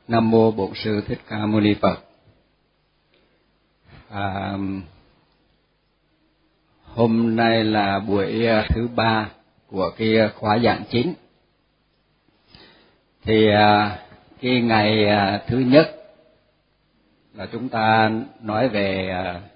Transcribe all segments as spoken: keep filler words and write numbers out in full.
Nam mô Bổn Sư Thích Ca Mâu Ni Phật. À, hôm nay là buổi thứ ba của cái khóa giảng chính. Thì cái ngày thứ nhất là chúng ta nói về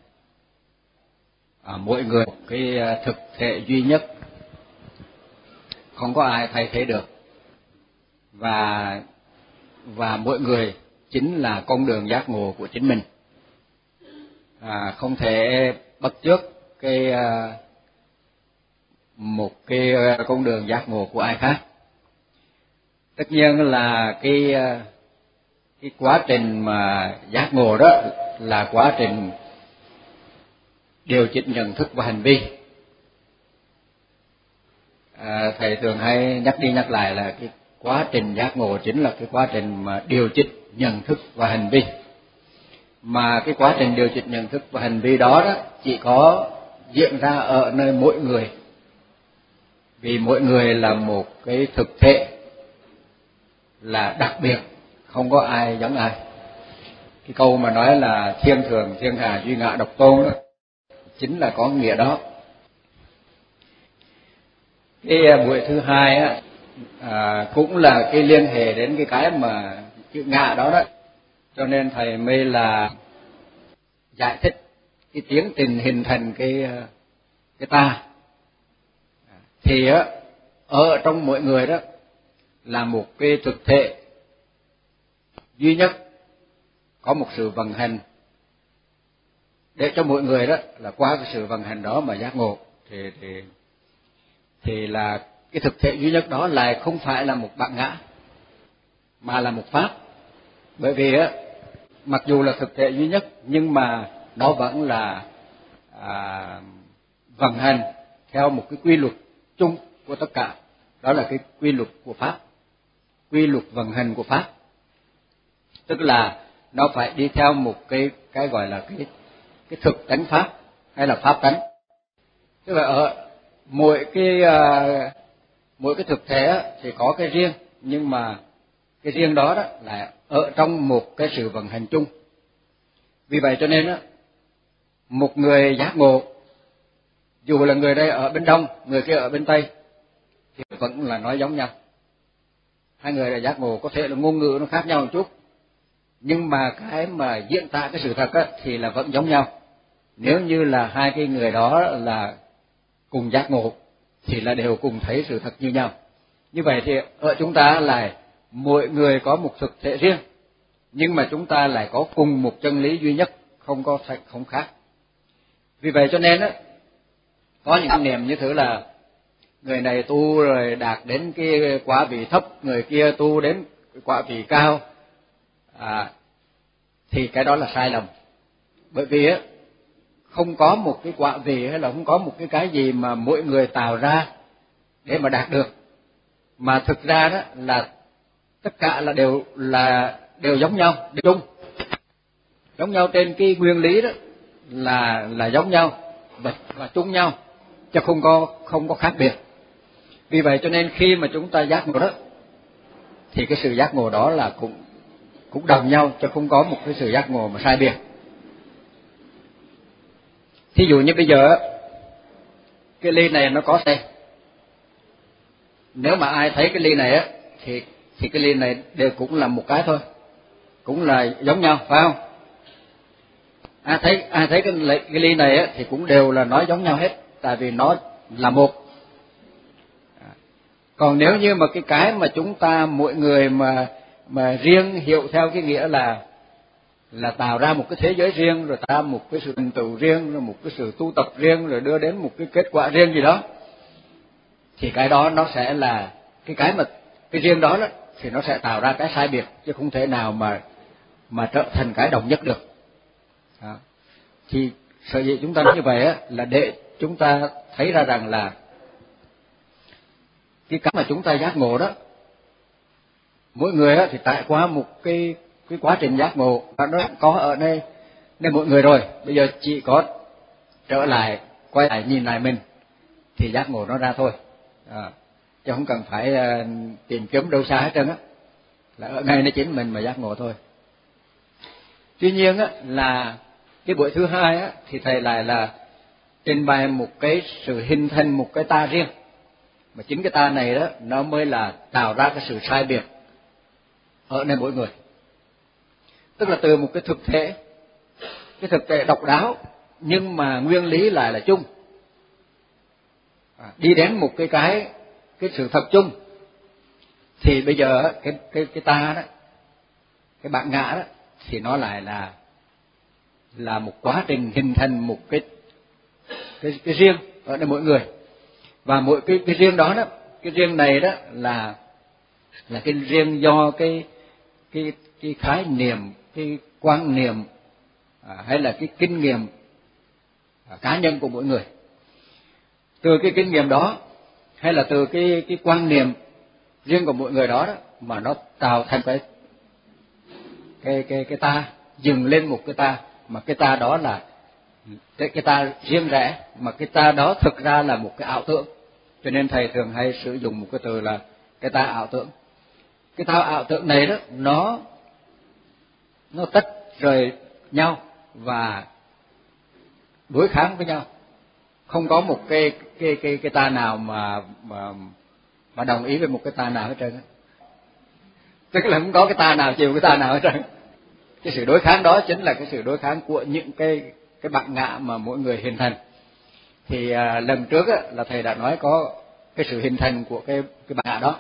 à, mỗi người một cái thực thể duy nhất, không có ai thay thế được, và và mỗi người chính là con đường giác ngộ của chính mình, à, không thể bắt chước cái một cái con đường giác ngộ của ai khác. Tất nhiên là cái cái quá trình mà giác ngộ đó là quá trình điều chỉnh nhận thức và hành vi. À, thầy thường hay nhắc đi nhắc lại là cái quá trình giác ngộ chính là cái quá trình mà điều chỉnh nhận thức và hành vi. Mà cái quá trình điều chỉnh nhận thức và hành vi đó, đó chỉ có diễn ra ở nơi mỗi người, vì mỗi người là một cái thực thể là đặc biệt, không có ai giống ai. Cái câu mà nói là thiên thường thiên hà duy ngã độc tôn đó chính là có nghĩa đó. Cái buổi thứ hai á, à, cũng là cái liên hệ đến cái cái mà chữ ngã đó đó, cho nên thầy mới là giải thích cái tiến trình hình thành cái cái ta. Thì á, ở trong mỗi người đó là một cái thực thể duy nhất, có một sự vận hành để cho mỗi người đó là qua cái sự vận hành đó mà giác ngộ. Thì thì thì là cái thực thể duy nhất đó lại không phải là một bản ngã, mà là một pháp. Bởi vì á, mặc dù là thực thể duy nhất nhưng mà nó vẫn là à, vận hành theo một cái quy luật chung của tất cả, đó là cái quy luật của pháp, quy luật vận hành của pháp. Tức là nó phải đi theo một cái cái gọi là cái cái thực tánh pháp hay là pháp tánh. Tức là ở mỗi cái uh, mỗi cái thực thể thì có cái riêng, nhưng mà cái riêng đó đó là ở trong một cái sự vận hành chung. Vì vậy cho nên đó, một người giác ngộ, dù là người đây ở bên đông, người kia ở bên tây, thì vẫn là nói giống nhau. Hai người là giác ngộ, có thể là ngôn ngữ nó khác nhau một chút, nhưng mà cái mà diễn tả cái sự thật á, thì là vẫn giống nhau. Nếu như là hai cái người đó là cùng giác ngộ thì là đều cùng thấy sự thật như nhau. Như vậy thì ở chúng ta là mỗi người có một thực thể riêng, nhưng mà chúng ta lại có cùng một chân lý duy nhất, không có không khác. Vì vậy cho nên á, có những quan niệm như thế là người này tu rồi đạt đến cái quả vị thấp, người kia tu đến quả vị cao, à, thì cái đó là sai lầm. Bởi vì á, không có một cái quả vị hay là không có một cái cái gì mà mỗi người tạo ra để mà đạt được, mà thực ra đó là tất cả là đều là đều giống nhau, đều chung, giống nhau trên cái nguyên lý đó là là giống nhau và, và chung nhau, chứ không có không có khác biệt. Vì vậy cho nên khi mà chúng ta giác ngộ đó, thì cái sự giác ngộ đó là cũng cũng đồng nhau, chứ không có một cái sự giác ngộ mà sai biệt. Thí dụ như bây giờ cái ly này nó có xe, nếu mà ai thấy cái ly này á thì thì cái ly này đều cũng là một cái thôi, cũng là giống nhau, phải không? Ai thấy ai thấy cái, cái ly này á thì cũng đều là nói giống nhau hết, tại vì nó là một. Còn nếu như mà cái cái mà chúng ta mỗi người mà mà riêng hiểu theo cái nghĩa là là tạo ra một cái thế giới riêng, rồi tạo ra một cái sự thành tựu riêng, rồi một cái sự tu tập riêng, rồi đưa đến một cái kết quả riêng gì đó, thì cái đó nó sẽ là cái cái mà cái riêng đó đó thì nó sẽ tạo ra cái sai biệt, chứ không thể nào mà mà trở thành cái đồng nhất được. Đó. Thì sở dĩ chúng ta nói như vậy á, là để chúng ta thấy ra rằng là cái cách mà chúng ta giác ngộ đó, mỗi người á thì trải qua một cái cái quá trình giác ngộ, và nó có ở đây nên mỗi người rồi. Bây giờ chỉ có trở lại, quay lại nhìn lại mình thì giác ngộ nó ra thôi, à, chứ không cần phải uh, tìm kiếm đâu xa hết trơn á. là ở ngay nơi chính mình mà giác ngộ thôi. Tuy nhiên á, là cái buổi thứ hai á, thì thầy lại là trình bày một cái sự hình thành một cái ta riêng, mà chính cái ta này đó nó mới là tạo ra cái sự sai biệt ở nơi mỗi người. Tức là từ một cái thực thể, cái thực thể độc đáo nhưng mà nguyên lý lại là chung, à, đi đến một cái cái cái sự thật chung, thì bây giờ cái cái cái ta đó, cái bản ngã đó, thì nó lại là là một quá trình hình thành một cái cái cái riêng ở nơi mỗi người. Và mỗi cái cái riêng đó đó, cái riêng này đó là là cái riêng do cái cái cái khái niệm, cái quan niệm, à, hay là cái kinh nghiệm à, cá nhân của mỗi người. Từ cái kinh nghiệm đó hay là từ cái cái quan niệm riêng của mỗi người đó, đó mà nó tạo thành cái cái cái cái ta, dừng lên một cái ta, mà cái ta đó là cái cái ta riêng rẽ, mà cái ta đó thực ra là một cái ảo tưởng. Cho nên thầy thường hay sử dụng một cái từ là cái ta ảo tưởng. Cái ta ảo tưởng này đó nó nó tách rời nhau và đối kháng với nhau, không có một cái cái cái cái ta nào mà mà mà đồng ý với một cái ta nào hết trơn á. Tức là không có cái ta nào chiều cái ta nào hết trơn. Cái sự đối kháng đó chính là cái sự đối kháng của những cái cái bản ngã mà mỗi người hình thành. Thì à, lần trước á, là thầy đã nói có cái sự hình thành của cái cái bản ngã đó.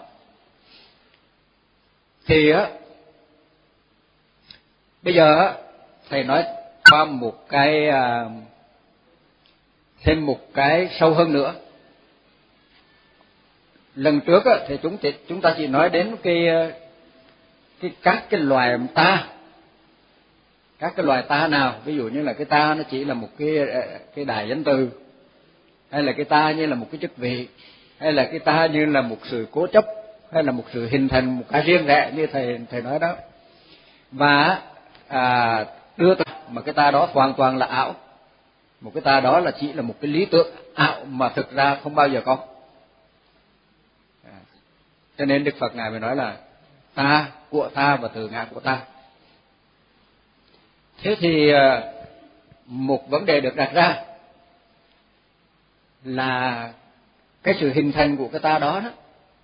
Thì á, bây giờ á, thầy nói qua một cái à, thêm một cái sâu hơn nữa. Lần trước á, thì chúng chúng ta chỉ nói đến cái cái các cái loài ta, các cái loài ta nào, ví dụ như là cái ta nó chỉ là một cái cái đại danh từ, hay là cái ta như là một cái chức vị, hay là cái ta như là một sự cố chấp, hay là một sự hình thành một cái riêng rẽ như thầy thầy nói đó. Và à, đưa ta mà cái ta đó hoàn toàn là ảo, một cái ta đó là chỉ là một cái lý tưởng ảo mà thực ra không bao giờ có. À, cho nên Đức Phật ngài mới nói là ta của ta và từ ngã của ta. Thế thì một vấn đề được đặt ra là cái sự hình thành của cái ta đó, đó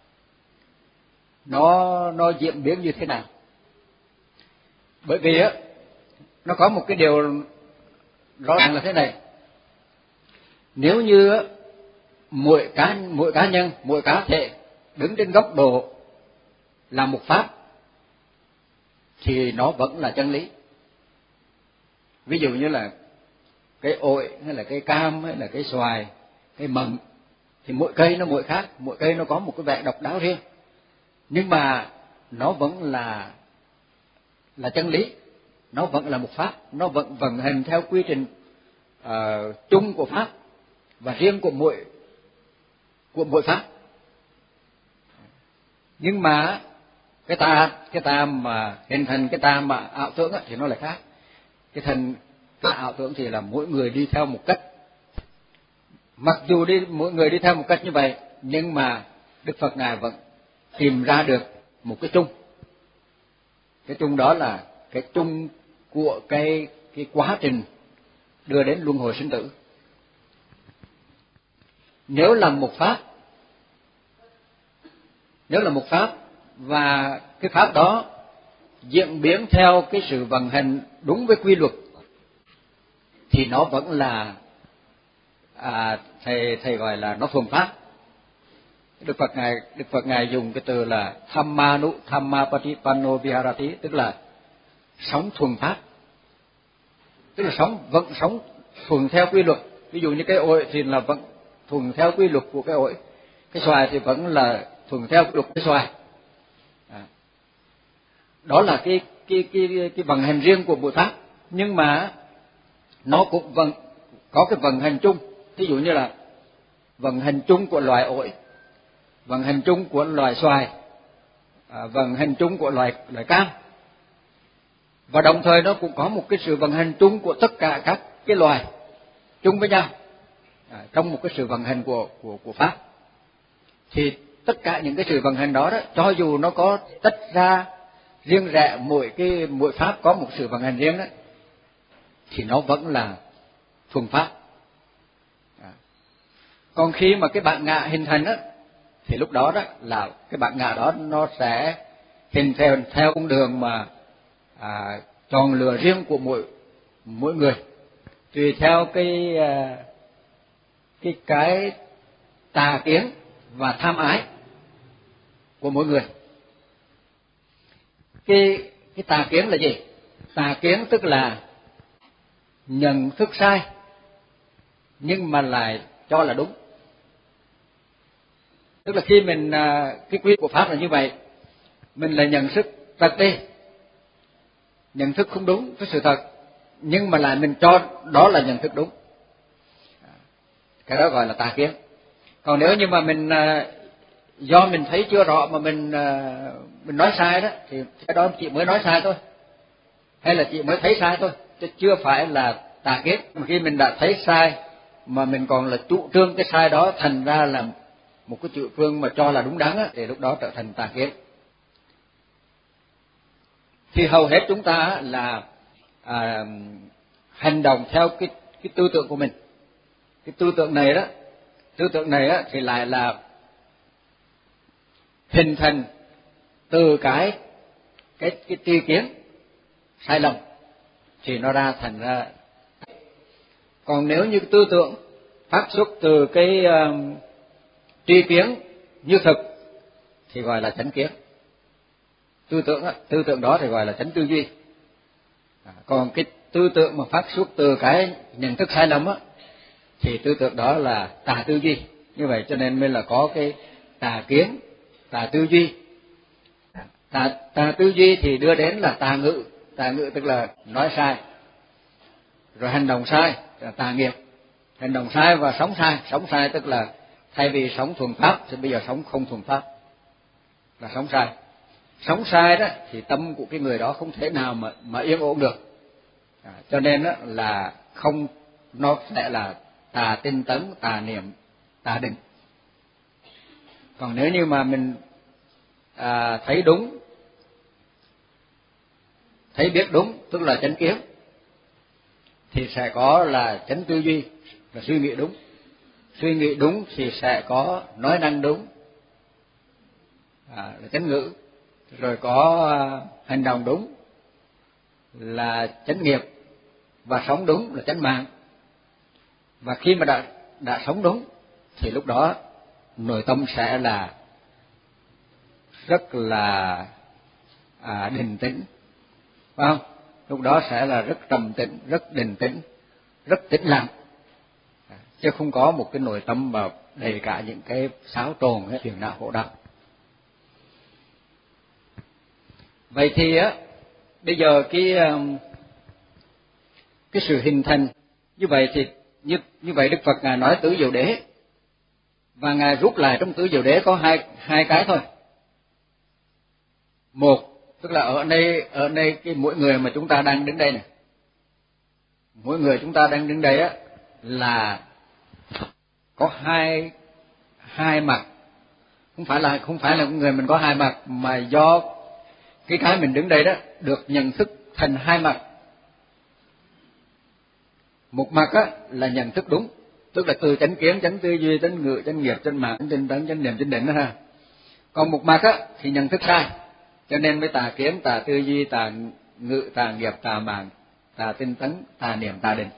nó nó diễn biến như thế nào? Bởi vì á, nó có một cái điều rõ ràng là thế này: nếu như mỗi cá mỗi cá nhân, mỗi cá thể đứng trên góc độ là một pháp thì nó vẫn là chân lý. Ví dụ như là cái ổi hay là cái cam hay là cái xoài, cái mận, thì mỗi cây nó mỗi khác, mỗi cây nó có một cái vẻ độc đáo riêng, nhưng mà nó vẫn là là chân lý, nó vẫn là một pháp, nó vẫn vận hành theo quy trình uh, chung của pháp và riêng của mỗi của mỗi pháp. Nhưng mà cái ta cái ta mà hình thành cái ta mà ảo tưởng thì nó lại khác. Cái thành cái ảo tưởng thì là mỗi người đi theo một cách, mặc dù đi mỗi người đi theo một cách như vậy, nhưng mà Đức Phật ngài vẫn tìm ra được một cái chung. Cái chung đó là cái chung của cái cái quá trình đưa đến luân hồi sinh tử. Nếu là một pháp, nếu là một pháp và cái pháp đó diễn biến theo cái sự vận hành đúng với quy luật, thì nó vẫn là à, thầy thầy gọi là nó thuần pháp. Đức Phật ngài Đức Phật ngài dùng cái từ là Dhammanu Dhammapatipanno Viharati, tức là sống thuần pháp, tức là sống vẫn sống thuần theo quy luật. Ví dụ như cái ổi thì là vẫn thuần theo quy luật của cái ổi, cái xoài thì vẫn là thuần theo quy luật của cái xoài. À, đó là cái cái cái cái vận hành riêng của mỗi pháp, nhưng mà nó cũng vận có cái vận hành chung. Ví dụ như là vận hành chung của loài ổi, vận hành chung của loài xoài, à, vận hành chung của loài loài cam, và đồng thời nó cũng có một cái sự vận hành chung của tất cả các cái loài chung với nhau, à, trong một cái sự vận hành của của của pháp. Thì tất cả những cái sự vận hành đó đó, cho dù nó có tách ra riêng rẽ, mỗi cái mỗi pháp có một sự vận hành riêng đó, thì nó vẫn là thuần pháp. Còn khi mà cái bản ngã hình thành đó, thì lúc đó đó là cái bản ngã đó nó sẽ hình theo theo con đường mà à, chọn lựa riêng của mỗi mỗi người, tùy theo cái à, cái cái tà kiến và tham ái của mỗi người. Cái cái tà kiến là gì? Tà kiến tức là nhận thức sai nhưng mà lại cho là đúng. Tức là khi mình cái quy của pháp là như vậy, mình là nhận thức thật đi, nhận thức không đúng với sự thật, nhưng mà lại mình cho đó là nhận thức đúng, cái đó gọi là tà kiến. Còn nếu như mà mình do mình thấy chưa rõ mà mình mình nói sai đó, thì cái đó chị mới nói sai thôi, hay là chị mới thấy sai thôi, chứ chưa phải là tà kiến. Mà khi mình đã thấy sai mà mình còn là chủ trương cái sai đó thành ra là một cái chủ trương mà cho là đúng đắn á, thì lúc đó trở thành tà kiến. Thì hầu hết chúng ta là à, hành động theo cái cái tư tưởng của mình. Cái tư tưởng này đó, tư tưởng này á thì lại là hình thành từ cái cái cái tri kiến sai lầm, thì nó ra thành ra. Còn nếu như tư tưởng phát xuất từ cái uh, tri kiến như thực thì gọi là chánh kiến. Tư tưởng tư tưởng đó thì gọi là chánh tư duy. À, còn cái tư tưởng mà phát xuất từ cái nhận thức sai lầm á thì tư tưởng đó là tà tư duy. Như vậy cho nên mới là có cái tà kiến, tà tư duy. Tà, tà tư duy thì đưa đến là tà ngữ. Tà ngữ tức là nói sai, rồi hành động sai là tà nghiệp. Hành động sai và sống sai. Sống sai tức là thay vì sống thuần pháp thì bây giờ sống không thuần pháp, là sống sai. Sống sai đó thì tâm của cái người đó không thể nào mà mà yên ổn được. À, cho nên đó là không, nó sẽ là tà tinh tấn, tà niệm, tà định. Còn nếu như mà mình à, thấy đúng, thấy biết đúng tức là chánh kiến, thì sẽ có là chánh tư duy, là suy nghĩ đúng. Suy nghĩ đúng thì sẽ có nói năng đúng, à, là chánh ngữ. Rồi có à, hành động đúng là chánh nghiệp, và sống đúng là chánh mạng. Và khi mà đã đã sống đúng thì lúc đó nội tâm sẽ là rất là à, định tĩnh, phải không? Lúc đó sẽ là rất trầm tĩnh, rất định tĩnh, rất tĩnh lặng, chứ không có một cái nội tâm mà đầy cả những cái xáo trộn, phiền não khổ đau. Vậy thì á, bây giờ cái cái sự hình thành như vậy thì như như vậy Đức Phật ngài nói tứ diệu đế, và ngài rút lại trong tứ diệu đế có hai hai cái thôi. Một tức là ở đây ở đây cái mỗi người mà chúng ta đang đứng đây này, mỗi người chúng ta đang đứng đây á là có hai hai mặt. Không phải là không phải là người mình có hai mặt, mà do cái cái mình đứng đây đó được nhận thức thành hai mặt. Một mặt á là nhận thức đúng, tức là từ chánh kiến, chánh tư duy, chánh ngữ, chánh nghiệp, chánh mạng, chánh tinh tấn, chánh niệm, chánh định đó ha. Còn một mặt á thì nhận thức sai, cho nên mới tà kiến, tà tư duy, tà ngữ, tà nghiệp, tà mạng, tà tinh tấn, tà niệm, tà định.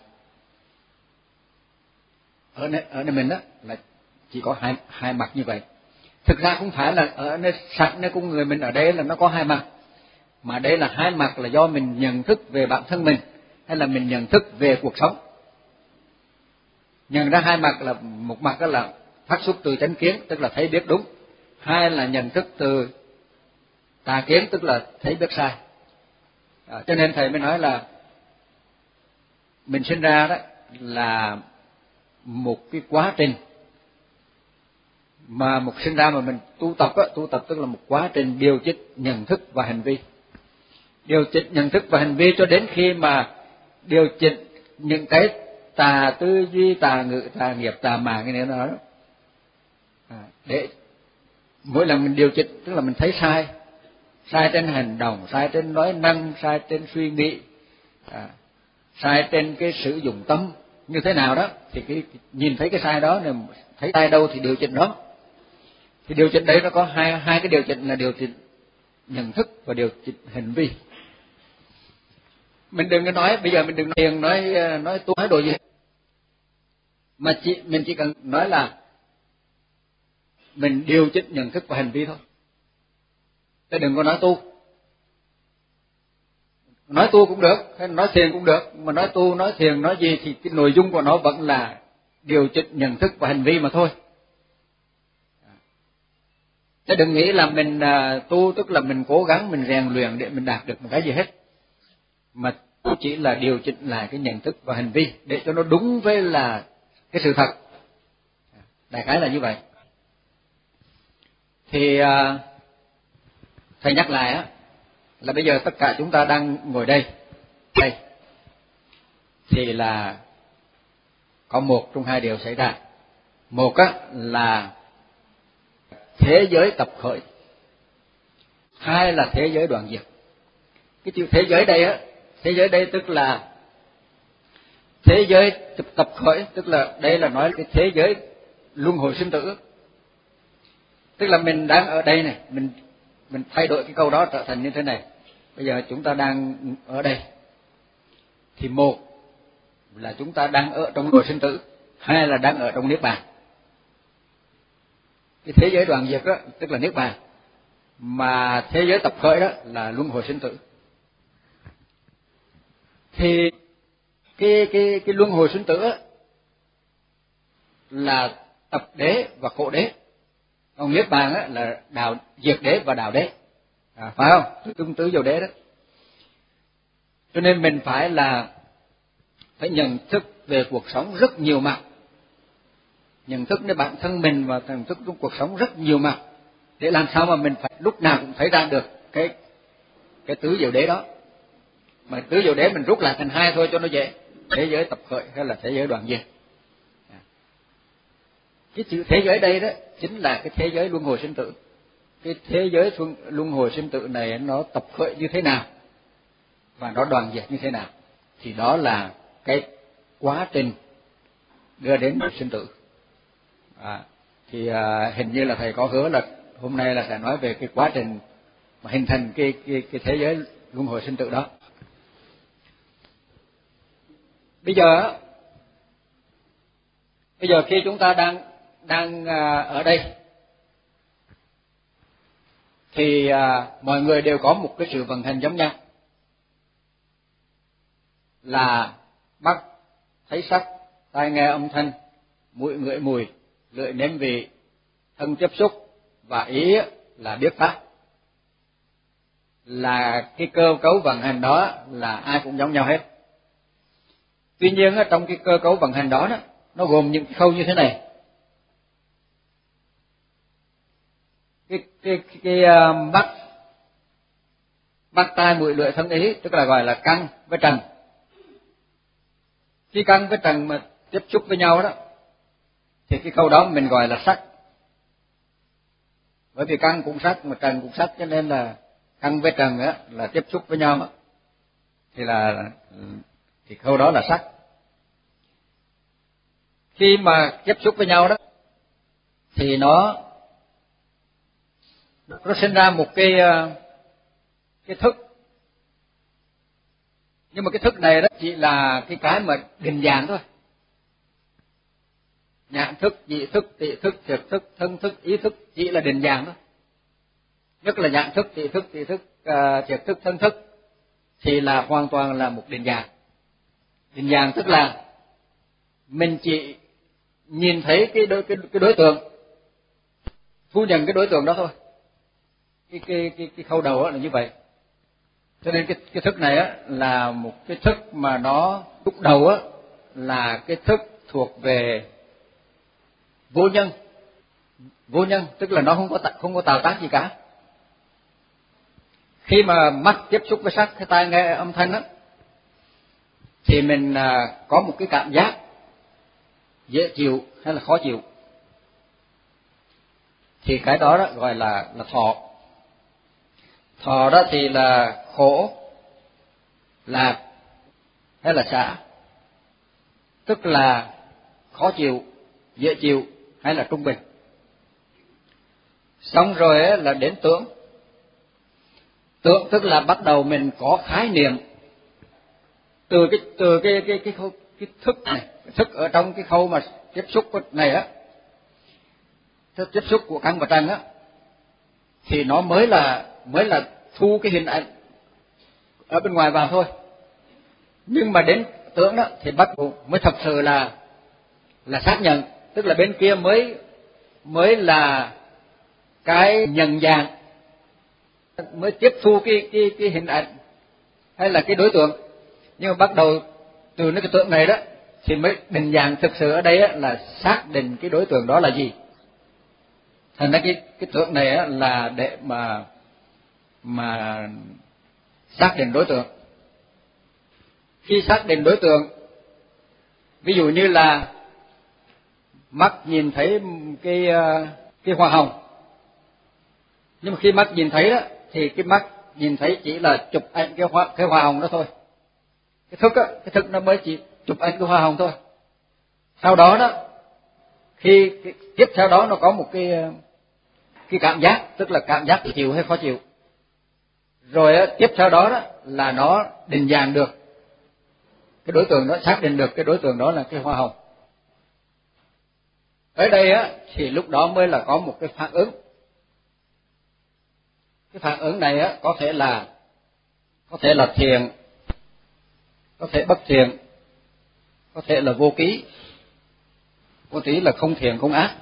Ở nơi, ở nơi mình đó là chỉ có hai hai mặt như vậy. Thực ra không phải là ở nơi sẵn nơi con người mình ở đây là nó có hai mặt, mà đây là hai mặt là do mình nhận thức về bản thân mình, hay là mình nhận thức về cuộc sống. Nhận ra hai mặt là một mặt đó là phát xuất từ chánh kiến, tức là thấy biết đúng. Hai là nhận thức từ tà kiến, tức là thấy biết sai. À, cho nên thầy mới nói là mình sinh ra đó là một cái quá trình, mà một sinh ra mà mình tu tập á, tu tập tức là một quá trình điều chỉnh nhận thức và hành vi. Điều chỉnh nhận thức và hành vi cho đến khi mà điều chỉnh những cái tà tư duy, tà ngữ, tà nghiệp, tà mạng cái này đó. À, để mỗi lần mình điều chỉnh tức là mình thấy sai, sai trên hành động, sai trên nói năng, sai trên suy nghĩ, à, sai trên cái sử dụng tâm như thế nào đó, thì cái nhìn thấy cái sai đó, này thấy sai đâu thì điều chỉnh đó. Thì điều chỉnh đấy nó có hai hai cái điều chỉnh là điều chỉnh nhận thức và điều chỉnh hành vi. Mình đừng có nói bây giờ mình đừng nói nói nói tu nói đồ gì, mà chỉ mình chỉ cần nói là mình điều chỉnh nhận thức và hành vi thôi. Chứ đừng có nói tu. Nói tu cũng được, hay nói thiền cũng được, mà nói tu, nói thiền, nói gì thì cái nội dung của nó vẫn là điều chỉnh nhận thức và hành vi mà thôi. Chứ đừng nghĩ là mình uh, tu tức là mình cố gắng, mình rèn luyện để mình đạt được một cái gì hết. Mà tu chỉ là điều chỉnh lại cái nhận thức và hành vi để cho nó đúng với là cái sự thật. Đại khái là như vậy. Thì uh, thầy nhắc lại á, là bây giờ tất cả chúng ta đang ngồi đây, đây, thì là có một trong hai điều xảy ra. Một á là thế giới tập khởi, hai là thế giới đoạn diệt. Cái chữ thế giới đây á, thế giới đây tức là thế giới tập khởi, tức là đây là nói cái thế giới luân hồi sinh tử. Tức là mình đang ở đây này, mình mình thay đổi cái câu đó trở thành như thế này. Bây giờ chúng ta đang ở đây, thì một là chúng ta đang ở trong luân hồi sinh tử, hai là đang ở trong niết bàn. Cái thế giới đoạn diệt đó tức là niết bàn, mà thế giới tập khởi đó là luân hồi sinh tử. Thì cái cái cái luân hồi sinh tử đó là tập đế và khổ đế, còn niết bàn á là đạo diệt đế và đạo đế, à, phải không? Tương tứ vô đế đó. Cho nên mình phải là phải nhận thức về cuộc sống rất nhiều mặt, nhận thức đến bản thân mình và nhận thức trong cuộc sống rất nhiều mặt, để làm sao mà mình phải lúc nào cũng thấy ra được cái cái tứ diệu đế đó. Mà tứ diệu đế mình rút lại thành hai thôi cho nó dễ, thế giới tập khởi hay là thế giới đoạn diệt. Cái chữ thế giới đây đó chính là cái thế giới luân hồi sinh tử. Cái thế giới luân hồi sinh tử này nó tập khởi như thế nào và nó đoạn diệt như thế nào, thì đó là cái quá trình đưa đến sinh tử. À, thì à, hình như là thầy có hứa là hôm nay là sẽ nói về cái quá trình mà hình thành cái cái cái thế giới luân hồi sinh tử đó. Bây giờ bây giờ khi chúng ta đang đang à, ở đây thì à, mọi người đều có một cái sự vận hành giống nhau, là mắt thấy sắc, tai nghe âm thanh, mũi ngửi mùi, lưỡi nếm vị, thân tiếp xúc và ý là biết pháp. Là cái cơ cấu vận hành đó là ai cũng giống nhau hết. Tuy nhiên trong cái cơ cấu vận hành đó, đó nó gồm những khâu như thế này. Cái cái cái, cái uh, mắt mắt tai mũi lưỡi thân ý tức là gọi là căn với trần. Khi căn với trần mà tiếp xúc với nhau đó thì cái khâu đó mình gọi là sắc. Bởi vì căn cũng sắc mà trần cũng sắc, cho nên là căn với trần á là tiếp xúc với nhau đó. Thì là thì khâu đó là sắc. Khi mà tiếp xúc với nhau đó thì nó nó sinh ra một cái cái thức. Nhưng mà cái thức này đó chỉ là cái cái mà định dạng thôi. Nhãn thức, nhị thức, tị thức, thiệt thức, thân thức, ý thức chỉ là định dạng thôi. Nhất là nhãn thức, tị thức, tị thức, uh, thiệt thức, thân thức thì là hoàn toàn là một định dạng. Định dạng tức là mình chỉ nhìn thấy cái đối, cái, cái đối tượng, thu nhận cái đối tượng đó thôi. Cái cái cái cái khâu đầu là như vậy. Cho nên cái cái thức này á là một cái thức mà nó lúc đầu á là cái thức thuộc về vô nhân. Vô nhân tức là nó không có không có tạo tác gì cả. Khi mà mắt tiếp xúc với sắc, cái tai nghe âm thanh á thì mình à, có một cái cảm giác dễ chịu hay là khó chịu. Thì cái đó, đó gọi là là thọ. Thọ đó thì là khổ, lạc hay là xả, tức là khó chịu, dễ chịu hay là trung bình. Xong rồi ấy, là đến tưởng. Tưởng tức là bắt đầu mình có khái niệm từ cái từ cái cái cái khâu, cái thức này, cái thức ở trong cái khâu mà tiếp xúc này á, thức tiếp xúc của căn và trần á, thì nó mới là mới là thu cái hình ảnh ở bên ngoài vào thôi. Nhưng mà đến tưởng đó thì bắt đầu mới thật sự là là xác nhận, tức là bên kia mới mới là cái nhận dạng, mới tiếp thu cái cái cái hình ảnh hay là cái đối tượng. Nhưng mà bắt đầu từ cái tưởng này đó thì mới định dạng thực sự ở đây á, là xác định cái đối tượng đó là gì. Thành ra cái cái tưởng này á, là để mà mà xác định đối tượng. Khi xác định đối tượng, ví dụ như là mắt nhìn thấy cái cái hoa hồng, nhưng mà khi mắt nhìn thấy đó thì cái mắt nhìn thấy chỉ là chụp ảnh cái hoa cái hoa hồng đó thôi. Cái thức á, cái thức nó mới chỉ chụp ảnh cái hoa hồng thôi. Sau đó đó, khi cái, tiếp theo đó nó có một cái cái cảm giác, tức là cảm giác chịu hay khó chịu. Rồi á, tiếp theo đó đó là nó định dạng được cái đối tượng đó, xác định được cái đối tượng đó là cái hoa hồng. Ở đây á thì lúc đó mới là có một cái phản ứng. Cái phản ứng này á có thể là có thể là thiện, có thể bất thiện, có thể là vô ký, có thể là không thiện không ác.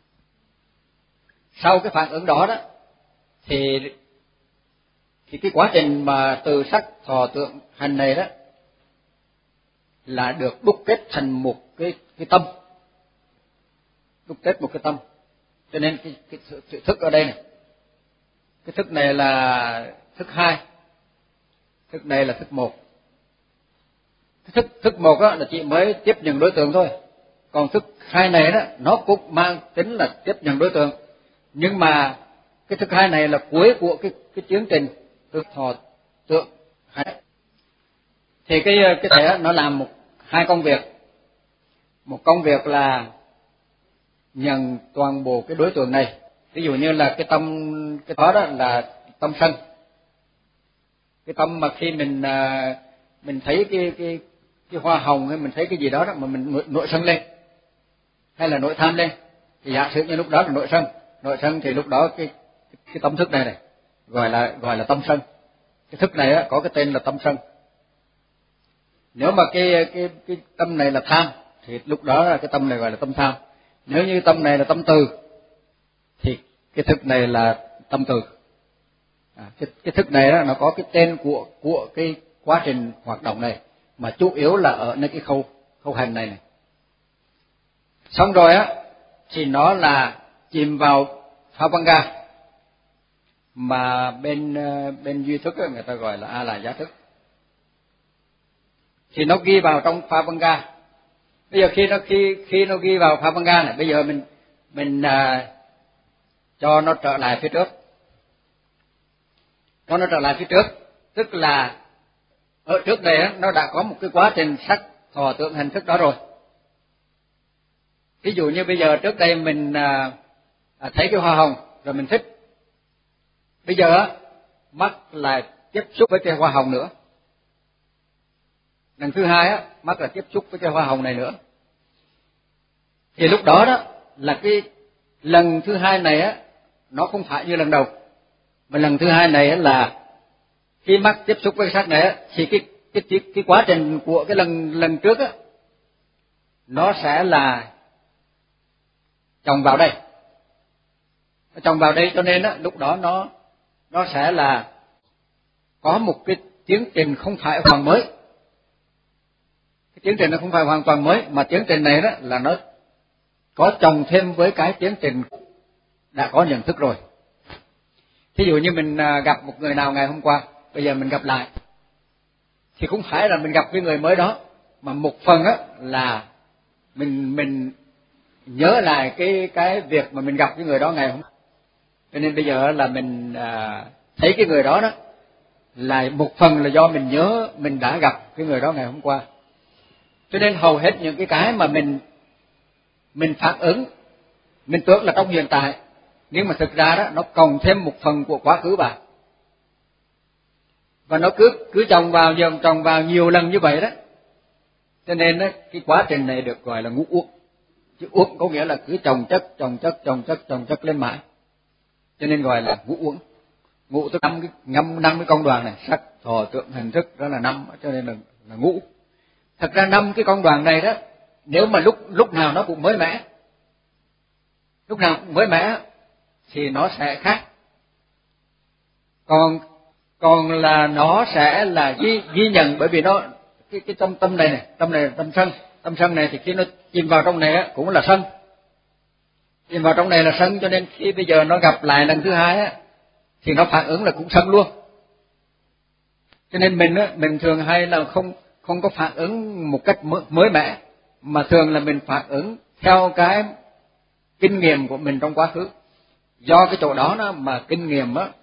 Sau cái phản ứng đó đó thì thì cái quá trình mà từ sắc thọ tưởng hành này đó là được đúc kết thành một cái cái tâm, đúc kết một cái tâm. Cho nên cái, cái sự thức ở đây này, cái thức này là thức hai, thức này là thức một. Cái thức thức một đó là chỉ mới tiếp nhận đối tượng thôi, còn thức hai này đó nó cũng mang tính là tiếp nhận đối tượng, nhưng mà cái thức hai này là cuối của cái cái tiến trình từ thọ tưởng hành. Thì cái cái thể nó làm một hai công việc. Một công việc là nhận toàn bộ cái đối tượng này. Ví dụ như là cái tâm, cái đó đó là tâm sân. Cái tâm mà khi mình mình thấy cái cái cái hoa hồng hay mình thấy cái gì đó đó mà mình nổi, nổi sân lên hay là nổi tham lên, thì giả sử như lúc đó là nổi sân, nổi sân thì lúc đó cái cái tâm thức này này gọi là gọi là tâm sân. Cái thức này á, có cái tên là tâm sân. Nếu mà cái cái cái tâm này là tham thì lúc đó là cái tâm này gọi là tâm tham. Nếu như tâm này là tâm từ thì cái thức này là tâm từ. À, cái cái thức này đó, nó có cái tên của của cái quá trình hoạt động này, mà chủ yếu là ở nơi cái khâu khâu hành này này. Xong rồi á thì nó là chìm vào Pháp-văng-ga, mà bên bên duy thức á, người ta gọi là a la giá thức. Thì nó ghi vào trong Pháp-văng-ga. Bây giờ khi nó khi khi nó ghi vào Pháp-văng-ga này, bây giờ mình mình à, cho nó trở lại phía trước, cho nó trở lại phía trước, tức là ở trước đây á, nó đã có một cái quá trình sắc thọ tưởng hành thức đó rồi. Ví dụ như bây giờ trước đây mình à, à, thấy cái hoa hồng rồi mình thích. Bây giờ á, mắt lại tiếp xúc với cái hoa hồng nữa. Lần thứ hai á, mắt là tiếp xúc với cái hoa hồng này nữa. Thì lúc đó đó là cái lần thứ hai này á, nó không phải như lần đầu, mà lần thứ hai này á là khi mắt tiếp xúc với sắc này á, thì cái cái cái, cái quá trình của cái lần lần trước á, nó sẽ là chồng vào đây, nó chồng vào đây, cho nên á lúc đó nó nó sẽ là có một cái tiến trình không phải hoàn toàn mới. Cái tiến trình nó không phải hoàn toàn mới, mà tiến trình này đó là nó có chồng thêm với cái tiến trình đã có nhận thức rồi. Thí dụ như mình gặp một người nào ngày hôm qua, bây giờ mình gặp lại, thì không phải là mình gặp cái người mới đó, mà một phần á là mình mình nhớ lại cái cái việc mà mình gặp cái người đó ngày hôm qua. Cho nên bây giờ là mình à, thấy cái người đó đó là một phần là do mình nhớ mình đã gặp cái người đó ngày hôm qua. Cho nên hầu hết những cái cái mà mình mình phản ứng, mình tưởng là trong hiện tại, nhưng mà thực ra đó nó cộng thêm một phần của quá khứ vào, và nó cứ cứ chồng vào dần chồng vào nhiều lần như vậy đó. Cho nên đó, cái quá trình này được gọi là ngũ uẩn. Chứ uẩn có nghĩa là cứ chồng chất chồng chất chồng chất chồng chất lên mãi, cho nên gọi là ngũ uẩn. Ngũ tức năm cái năm năm cái công đoàn này, sắc thọ tưởng hành thức, đó là năm, cho nên là, là ngũ. Thật ra năm cái công đoàn này đó, nếu mà lúc lúc nào nó cũng mới mẻ, lúc nào cũng mới mẻ thì nó sẽ khác. Còn còn là nó sẽ là ghi ghi nhận, bởi vì nó cái cái tâm tâm này này, tâm này là tâm sân, tâm sân này thì khi nó chìm vào trong này á, cũng là sân, chìm vào trong này là sân, cho nên khi bây giờ nó gặp lại lần thứ hai á, thì nó phản ứng là cũng sân luôn. Cho nên mình á, mình thường hay là không không có phản ứng một cách mới, mới mẻ, mà thường là mình phản ứng theo cái kinh nghiệm của mình trong quá khứ. Do cái chỗ đó, đó mà kinh nghiệm á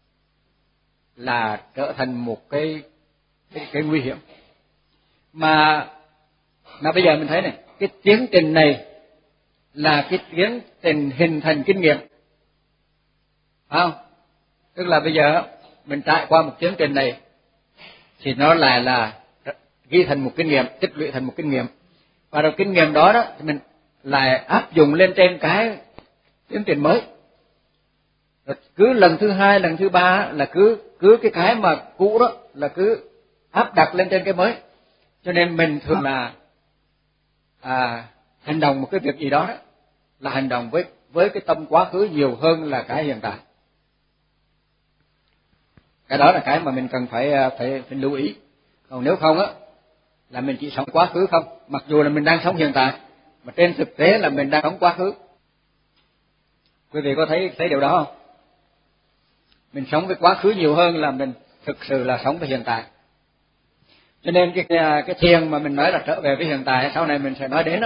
là trở thành một cái cái, cái nguy hiểm. Mà mà bây giờ mình thấy này, cái tiến trình này là cái tiến trình hình thành kinh nghiệm, phải không? Tức là bây giờ mình trải qua một tiến trình này thì nó lại là ghi thành một kinh nghiệm, tích lũy thành một kinh nghiệm, và rồi kinh nghiệm đó đó thì mình lại áp dụng lên trên cái tiến trình mới. Rồi cứ lần thứ hai, lần thứ ba là cứ cứ cái cái mà cũ đó là cứ áp đặt lên trên cái mới. Cho nên mình thường là à, hành động một cái việc gì đó, đó là hành động với với cái tâm quá khứ nhiều hơn là cái hiện tại. Cái đó là cái mà mình cần phải phải, phải lưu ý. Còn nếu không á là mình chỉ sống quá khứ không, mặc dù là mình đang sống hiện tại, mà trên thực tế là mình đang sống quá khứ. Quý vị có thấy thấy điều đó không? Mình sống với quá khứ nhiều hơn là mình thực sự là sống với hiện tại. Cho nên cái cái thiền mà mình nói là trở về với hiện tại, sau này mình sẽ nói đến đó,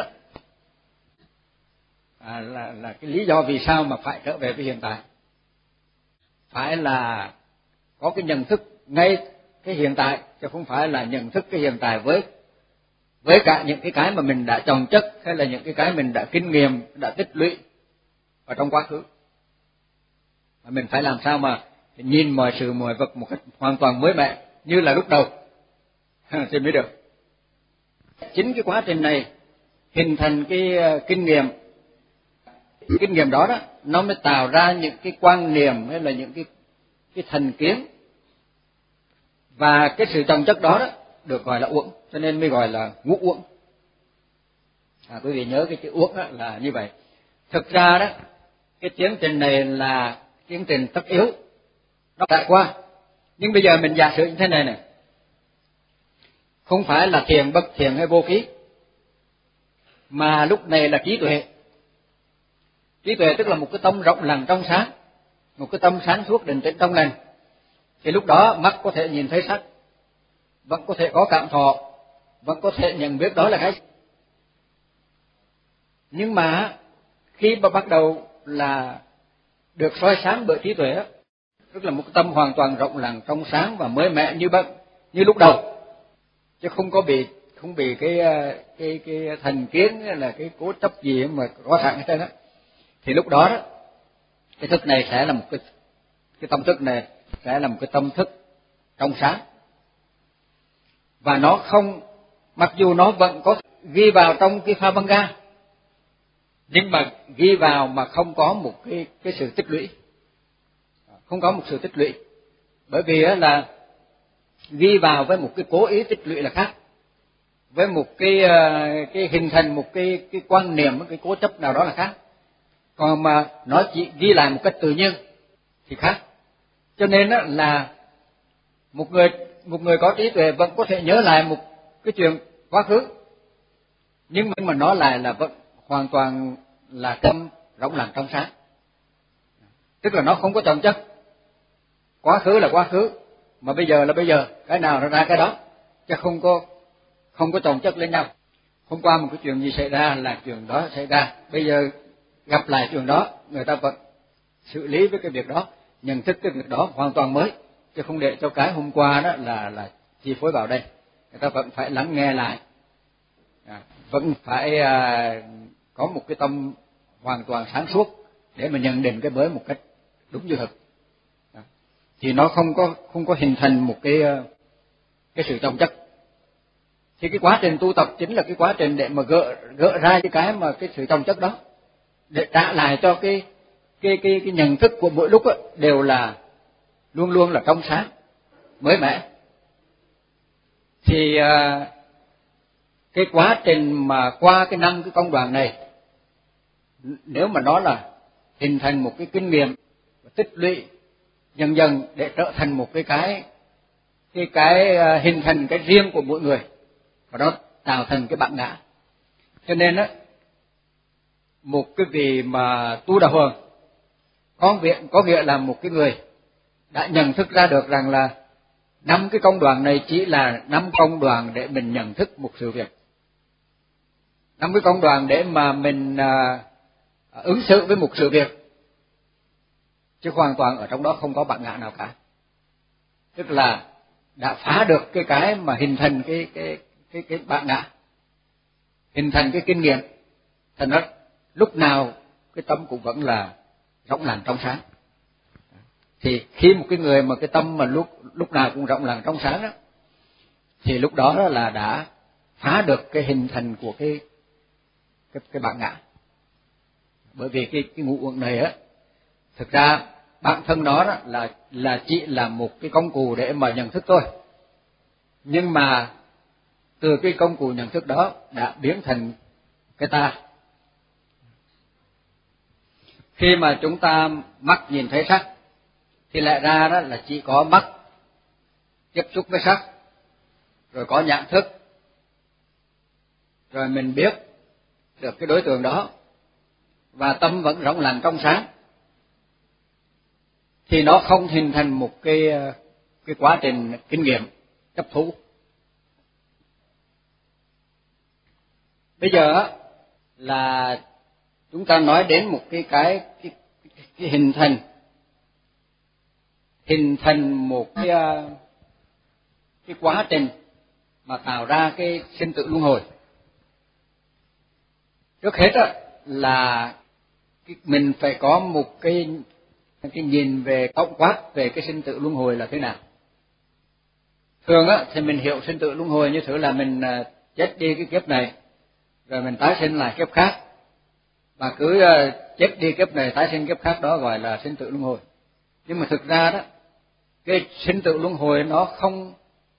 à, là là cái lý do vì sao mà phải trở về với hiện tại. Phải là có cái nhận thức ngay cái hiện tại, chứ không phải là nhận thức cái hiện tại với với cả những cái cái mà mình đã chồng chất, hay là những cái cái mình đã kinh nghiệm, đã tích lũy ở trong quá khứ. Và mình phải làm sao mà nhìn mọi sự mọi vật một cách hoàn toàn mới mẻ như là lúc đầu thì mới được. Chính cái quá trình này hình thành cái kinh nghiệm, kinh nghiệm đó đó nó mới tạo ra những cái quan niệm hay là những cái cái thành kiến, và cái sự chồng chất đó đó được gọi là uẩn, cho nên mới gọi là ngũ uẩn. À, quý vị nhớ cái chữ uẩn đó là như vậy. Thực ra đó cái tiến trình này là tiến trình tất yếu, nó trải qua. Nhưng bây giờ mình giả sử như thế này này, không phải là thiền bất thiền hay vô ký, mà lúc này là trí tuệ. Trí tuệ tức là một cái tâm rộng lặng trong sáng, một cái tâm sáng suốt định tĩnh trong lành. Thì lúc đó mắt có thể nhìn thấy sắc, vẫn có thể có cảm thọ, vẫn có thể nhận biết đó là cái. Nhưng mà khi mà bắt đầu là được soi sáng bởi trí tuệ đó, tức là một cái tâm hoàn toàn rộng lặng trong sáng và mới mẻ như bận như lúc đầu, chứ không có bị không bị cái cái cái thành kiến hay là cái cố chấp gì mà có sẵn hết trơn á, thì lúc đó đó cái thức này sẽ là một cái cái tâm thức này sẽ là một cái tâm thức trong sáng, và nó không, mặc dù nó vẫn có ghi vào trong cái pha băng ga, nhưng mà ghi vào mà không có một cái cái sự tích lũy, không có một sự tích lũy, bởi vì là ghi vào với một cái cố ý tích lũy là khác, với một cái cái hình thành một cái cái quan niệm, một cái cố chấp nào đó là khác, còn mà nó chỉ ghi lại một cách tự nhiên thì khác. Cho nên là một người một người có trí tuệ vẫn có thể nhớ lại một cái chuyện quá khứ, nhưng mà nó lại là vẫn hoàn toàn là tâm rộng lặng trong sáng, tức là nó không có chồng chất. Quá khứ là quá khứ, mà bây giờ là bây giờ, cái nào nó ra cái đó, chứ không có không có chồng chất lên nhau. Hôm qua một cái chuyện gì xảy ra là chuyện đó xảy ra, bây giờ gặp lại chuyện đó, người ta vẫn xử lý với cái việc đó, nhận thức cái việc đó hoàn toàn mới, chứ không để cho cái hôm qua đó là là chi phối vào đây. Người ta vẫn phải lắng nghe lại, à, vẫn phải à, có một cái tâm hoàn toàn sáng suốt để mà nhận định cái mới một cách đúng như thực. À, thì nó không có không có hình thành một cái cái sự chồng chất. Thì cái quá trình tu tập chính là cái quá trình để mà gỡ gỡ ra cái cái mà cái sự chồng chất đó, để trả lại cho cái cái cái cái nhận thức của mỗi lúc đó, đều là luôn luôn là trong sáng, mới mẻ. Thì à, cái quá trình mà qua cái năm cái công đoạn này, nếu mà nó là hình thành một cái kinh nghiệm tích lũy dần dần để trở thành một cái cái cái cái uh, hình thành cái riêng của mỗi người, và đó tạo thành cái bản ngã. Cho nên á, một cái vị mà tu đà hoàng có nghĩa có nghĩa là một cái người đã nhận thức ra được rằng là năm cái công đoạn này chỉ là năm công đoạn để mình nhận thức một sự việc, năm cái công đoạn để mà mình uh, ứng xử với một sự việc, chứ hoàn toàn ở trong đó không có bản ngã nào cả. Tức là đã phá được cái cái mà hình thành cái cái cái cái bản ngã, hình thành cái kinh nghiệm, thành ra lúc nào cái tâm cũng vẫn là rộng lặng trong sáng. Thì khi một cái người mà cái tâm mà lúc lúc nào cũng rộng lặng trong sáng đó, thì lúc đó, đó là đã phá được cái hình thành của cái cái cái bản ngã. Bởi vì cái cái ngũ uẩn này á, thực ra bản thân nó đó là là chỉ là một cái công cụ để mà nhận thức thôi, nhưng mà từ cái công cụ nhận thức đó đã biến thành cái ta. Khi mà chúng ta mắt nhìn thấy sắc thì lẽ ra đó là chỉ có mắt tiếp xúc với sắc, rồi có nhãn thức, rồi mình biết được cái đối tượng đó, và tâm vẫn rộng lặng trong sáng, thì nó không hình thành một cái cái quá trình kinh nghiệm chấp thú. Bây giờ là chúng ta nói đến một cái cái cái, cái hình thành hình thành một cái cái quá trình mà tạo ra cái sinh tử luân hồi. Trước hết á là mình phải có một cái cái nhìn về tổng quát về cái sinh tử luân hồi là thế nào. Thường á thì mình hiểu sinh tử luân hồi như thế là mình chết đi cái kiếp này, rồi mình tái sinh lại kiếp khác, và cứ chết đi kiếp này tái sinh kiếp khác, đó gọi là sinh tử luân hồi. Nhưng mà thực ra đó, cái sinh tử luân hồi nó không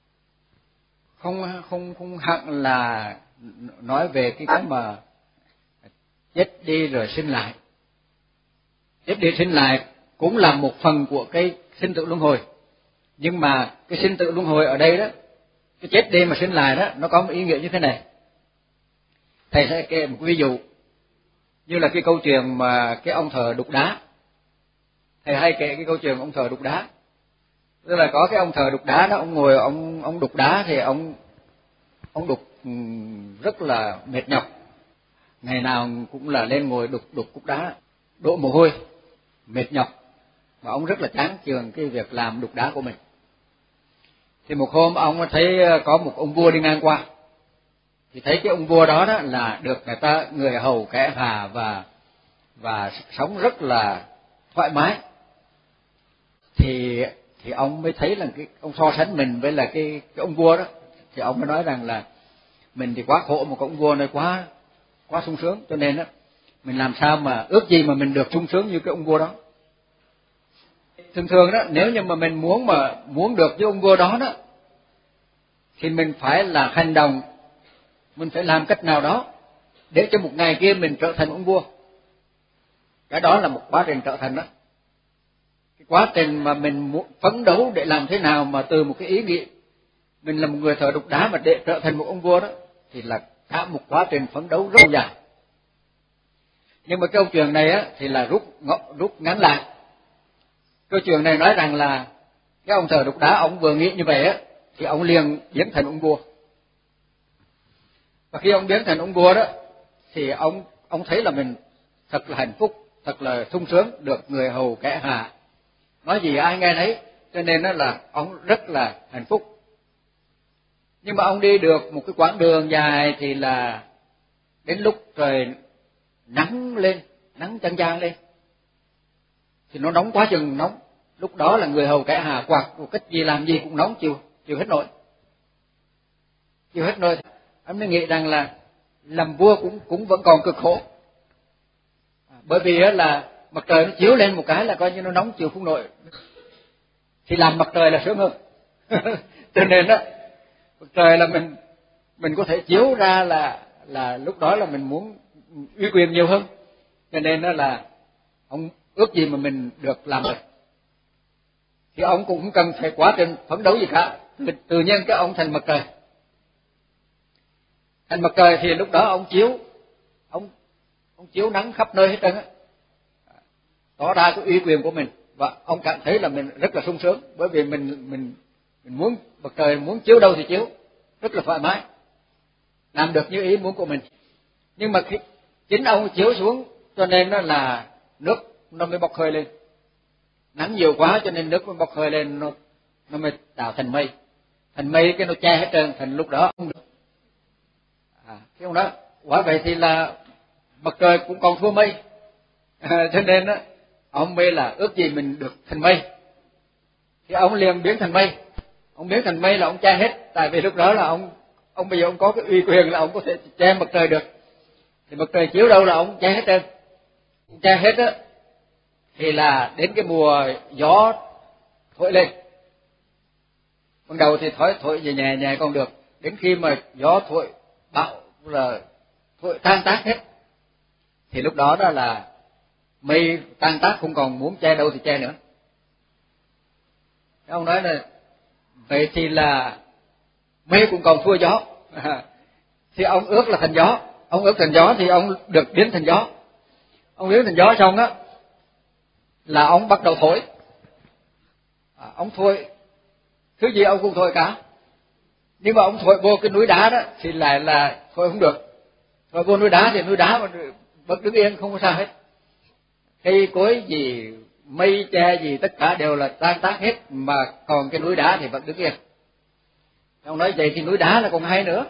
không không không hẳn là nói về cái cái mà chết đi rồi sinh lại. Chết đi sinh lại cũng là một phần của cái sinh tử luân hồi, nhưng mà cái sinh tử luân hồi ở đây đó, cái chết đi mà sinh lại đó, nó có một ý nghĩa như thế này. Thầy sẽ kể một ví dụ, như là cái câu chuyện mà cái ông thờ đục đá. Thầy hay kể cái câu chuyện ông thờ đục đá. Tức là có cái ông thờ đục đá đó, ông ngồi ông ông đục đá thì ông ông đục rất là mệt nhọc, ngày nào cũng là lên ngồi đục đục cục đá, đổ mồ hôi, mệt nhọc, và ông rất là chán chường cái việc làm đục đá của mình. Thì một hôm ông thấy có một ông vua đi ngang qua, thì thấy cái ông vua đó đó là được người ta người hầu kẻ hà và và sống rất là thoải mái. Thì thì ông mới thấy là cái ông so sánh mình với là cái cái ông vua đó, thì ông mới nói rằng là mình thì quá khổ, một ông vua này quá quá sung sướng, cho nên đó mình làm sao mà ước gì mà mình được sung sướng như cái ông vua đó. Thường thường đó, nếu như mà mình muốn mà muốn được với ông vua đó đó, thì mình phải là hành động, mình phải làm cách nào đó để cho một ngày kia mình trở thành ông vua. Cái đó là một quá trình trở thành đó. Cái quá trình mà mình muốn phấn đấu để làm thế nào mà từ một cái ý nghĩ mình là một người thợ đục đá mà để trở thành một ông vua đó, thì là cả một quá trình phấn đấu rất dài. Nhưng mà câu chuyện này á thì là rút rút ngắn lại. Câu chuyện này nói rằng là cái ông thợ đục đá ông vừa nghĩ như vậy á, thì ông liền biến thành ông vua. Và khi ông biến thành ông vua đó, thì ông ông thấy là mình thật là hạnh phúc, thật là sung sướng, được người hầu kẻ hạ, nói gì ai nghe nấy, cho nên đó là ông rất là hạnh phúc. Nhưng mà ông đi được một cái quãng đường dài thì là đến lúc trời nắng lên, nắng chang chang lên, thì nó nóng quá chừng nóng. Lúc đó là người hầu kẻ hà quạt một cách gì làm gì cũng nóng, chịu chịu hết nổi, chịu hết nổi. Anh mới nghĩ rằng là làm vua cũng cũng vẫn còn cực khổ, bởi vì là mặt trời nó chiếu lên một cái là coi như nó nóng chịu không nổi, thì làm mặt trời là sướng hơn. Cho nên đó, mặt trời là mình mình có thể chiếu ra là là lúc đó là mình muốn uy quyền nhiều hơn, cho nên đó là ông ước gì mà mình được làm được, thì ông cũng không cần phải quá trình phấn đấu gì cả, tự nhiên cái ông thành mặt trời. Thành mặt trời thì lúc đó ông chiếu, ông ông chiếu nắng khắp nơi hết trơn á, tỏ ra cái uy quyền của mình, và ông cảm thấy là mình rất là sung sướng, bởi vì mình mình mình muốn mặt trời muốn chiếu đâu thì chiếu, rất là thoải mái, làm được như ý muốn của mình. Nhưng mà khi chính ông chiếu xuống cho nên nó là nước nó mới bốc hơi lên, nắng nhiều quá cho nên nước mới bốc hơi lên, nó nó mới tạo thành mây, thành mây cái nó che hết trơn, thành lúc đó ông được. À, cái ông đó quả vậy thì là mặt trời cũng còn thua mây, à, cho nên á ông mới là ước gì mình được thành mây, thì ông liền biến thành mây. Ông biến thành mây là ông che hết, tại vì lúc đó là ông ông bây giờ ông có cái uy quyền là ông có thể che mặt trời được, thì mặt trời chiếu đâu là ông che hết trơn, che hết á, thì là đến cái mùa gió thổi lên, ban đầu thì thổi thổi về nhẹ nhẹ còn được, đến khi mà gió thổi bão là thổi tan tác hết, thì lúc đó đó là mây tan tác không còn muốn che đâu thì che nữa. Ông nói là vậy thì là mây cũng còn thua gió, à, thì ông ước là thành gió, ông ước thành gió thì ông được biến thành gió. Ông biến thành gió xong á là ông bắt đầu thổi, à, ông thổi thứ gì ông cũng thổi cả, nhưng mà ông thổi vô cái núi đá đó thì lại là thổi không được, thổi vô núi đá thì núi đá mà vẫn đứng yên không có sao hết, cây cối gì mây che gì tất cả đều là tan tác hết, mà còn cái núi đá thì vẫn đứng yên. Ông nói vậy thì núi đá là còn hay nữa.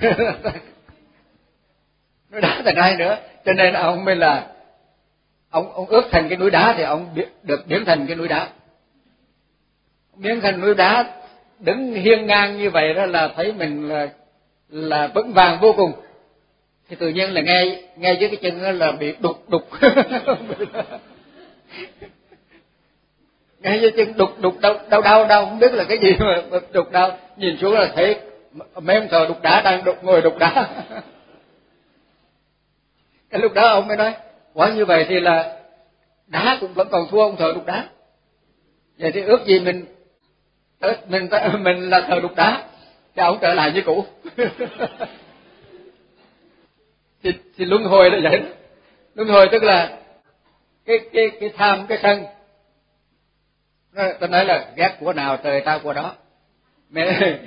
Núi đá thành hay nữa, cho nên ông mới là ông ông ước thành cái núi đá thì ông được biến thành cái núi đá. Ông biến thành núi đá đứng hiên ngang như vậy đó là thấy mình là là vững vàng vô cùng, thì tự nhiên là nghe nghe dưới cái chân là bị đục đục. Nghe dưới chân đục đục đau đau đau đau không biết là cái gì mà đục đau, nhìn xuống là thấy mấy ông thờ đục đá đang đục ngồi đục đá. Cái lúc đó ông mới nói quả như vậy thì là đá cũng vẫn còn thua ông thờ đục đá, vậy thì ước gì mình mình mình là thờ đục đá cho ông trở lại như cũ. thì, thì luân hồi là vậy. Luân hồi tức là cái cái cái tham cái sân, ta nói là ghét của nào trời tao của đó. Mình,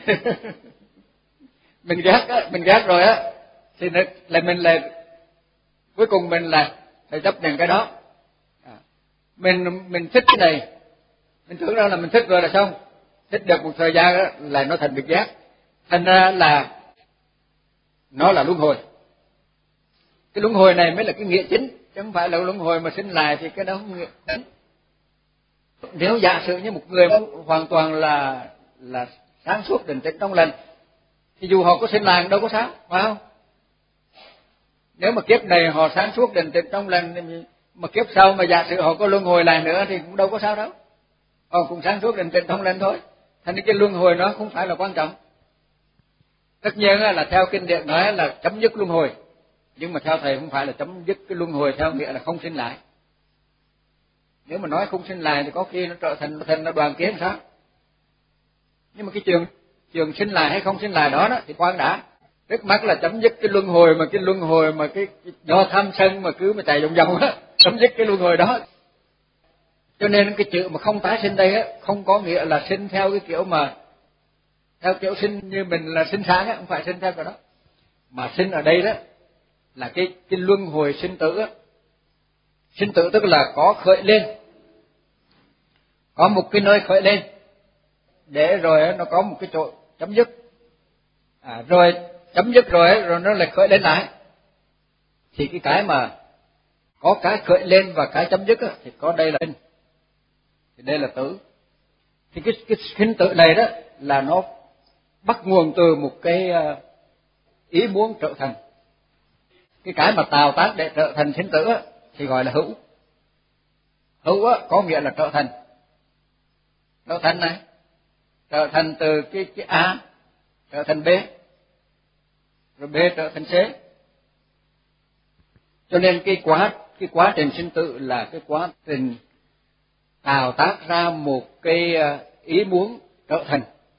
mình ghét á, mình ghét rồi á thì là mình là cuối cùng mình là phải chấp nhận cái đó. À, mình mình thích cái này, mình tưởng rằng là mình thích rồi là xong, thích được một thời gian đó là nó thành việc ghét, thành ra là nó là luân hồi. Cái luân hồi này mới là cái nghĩa chính, chứ không phải là luân hồi mà sinh lại thì cái đó không nghĩa chính. Nếu giả sử như một người hoàn toàn là là sáng suốt định tĩnh trong lành thì dù họ có sinh lại đâu có sao, phải không? Nếu mà kiếp này họ sáng suốt định tĩnh trong lành mà kiếp sau mà giả sử họ có luân hồi lại nữa thì cũng đâu có sao đâu, họ cũng sáng suốt định tĩnh trong lành thôi. Thành cái luân hồi nó không phải là quan trọng. Tất nhiên là theo kinh điển nói là chấm dứt luân hồi, nhưng mà theo thầy không phải là chấm dứt cái luân hồi theo nghĩa là không sinh lại. Nếu mà nói không sinh lại thì có khi nó trở thành thành nó đoàn kiến sao? Nhưng mà cái trường trường sinh lại hay không sinh lại đó đó thì khoan đã. Trước mắt là chấm dứt cái luân hồi, mà cái luân hồi mà cái, cái do tham sân mà cứ mà chạy vòng vòng á, chấm dứt cái luân hồi đó. Cho nên cái chữ mà không tái sinh đây á không có nghĩa là sinh theo cái kiểu mà theo kiểu sinh như mình là sinh sáng á, không phải sinh theo cái đó. Mà sinh ở đây đó là cái cái luân hồi sinh tử á. Sinh tử tức là có khởi lên, có một cái nơi khởi lên, để rồi nó có một cái chỗ chấm dứt, à, rồi chấm dứt rồi rồi nó lại khởi lên lại. Thì cái cái mà có cái khởi lên và cái chấm dứt thì có đây là sinh, thì đây là tử. Thì cái cái sinh tử này đó là nó bắt nguồn từ một cái ý muốn trở thành. Cái cái mà tạo tác để trở thành sinh tử thì gọi là hữu. Hữu có nghĩa là trở thành. Trở thành này, trở thành từ cái cái A trở thành B, rồi B trở thành C. Cho nên cái quá cái quá trình sinh tử là cái quá trình tạo tác ra một cái ý muốn trở thành.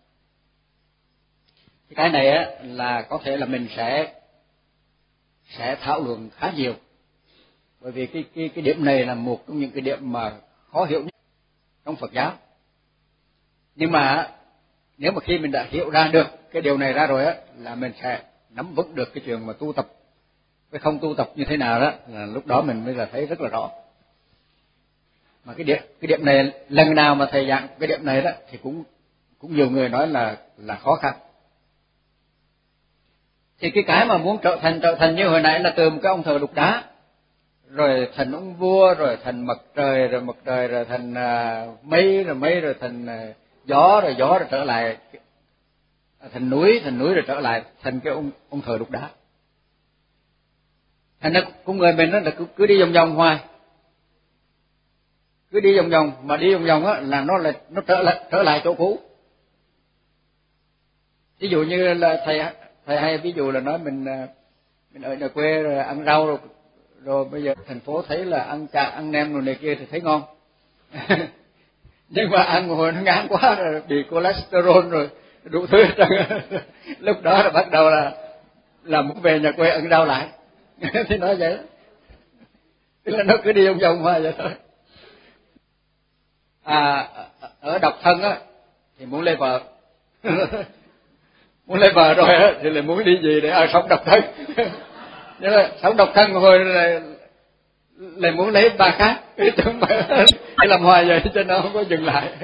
Cái này á là có thể là mình sẽ sẽ thảo luận khá nhiều, bởi vì cái cái cái điểm này là một trong những cái điểm mà khó hiểu nhất trong Phật giáo. Nhưng mà nếu mà khi mình đã hiểu ra được cái điều này ra rồi á, là mình sẽ nắm vững được cái chuyện mà tu tập với không tu tập như thế nào đó, là lúc đó mình mới là thấy rất là rõ. Mà cái điểm cái điểm này lần nào mà thầy giảng cái điểm này đó thì cũng cũng nhiều người nói là là khó khăn. Thì cái cái mà muốn trở thành trở thành như hồi nãy là từ một cái ông thờ đục đá, rồi thành ông vua, rồi thành mặt trời, rồi mặt trời rồi thành uh, mây, rồi mây rồi thành uh, gió, rồi gió rồi trở lại thành núi, thành núi rồi trở lại thành cái ông ông thờ đục đá. Thành ra con người mình đó là cứ, cứ đi vòng vòng hoài, cứ đi vòng vòng, mà đi vòng vòng á là nó là nó trở lại trở lại chỗ cũ. Ví dụ như là thầy thầy hay ví dụ là nói mình mình ở nhà quê rồi ăn rau rồi, rồi bây giờ thành phố thấy là ăn chả ăn nem rồi này kia thì thấy ngon. Nhưng mà ăn hồi nó ngán quá rồi bị cholesterol rồi đủ thứ. Lúc đó là bắt đầu là là muốn về nhà quê ăn rau lại. Thì nói vậy đó. Tức là nó cứ đi vòng vòng mà vậy thôi. À, ở độc thân á thì muốn lấy vợ. Muốn lấy vợ rồi á thì lại muốn đi gì để à, sống độc thân. Nếu là sống độc thân rồi lại lại muốn lấy bà khác, chúng phải làm hoài vậy cho nó không có dừng lại.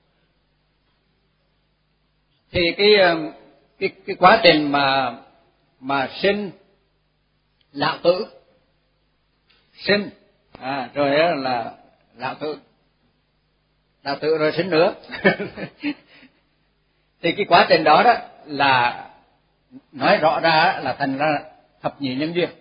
Thì cái cái cái quá trình mà mà sinh lão tử, sinh à, rồi á là lão tử, lão tử rồi sinh nữa. Thì cái quá trình đó đó là nói rõ ra là thành ra thập nhị nhân duyên.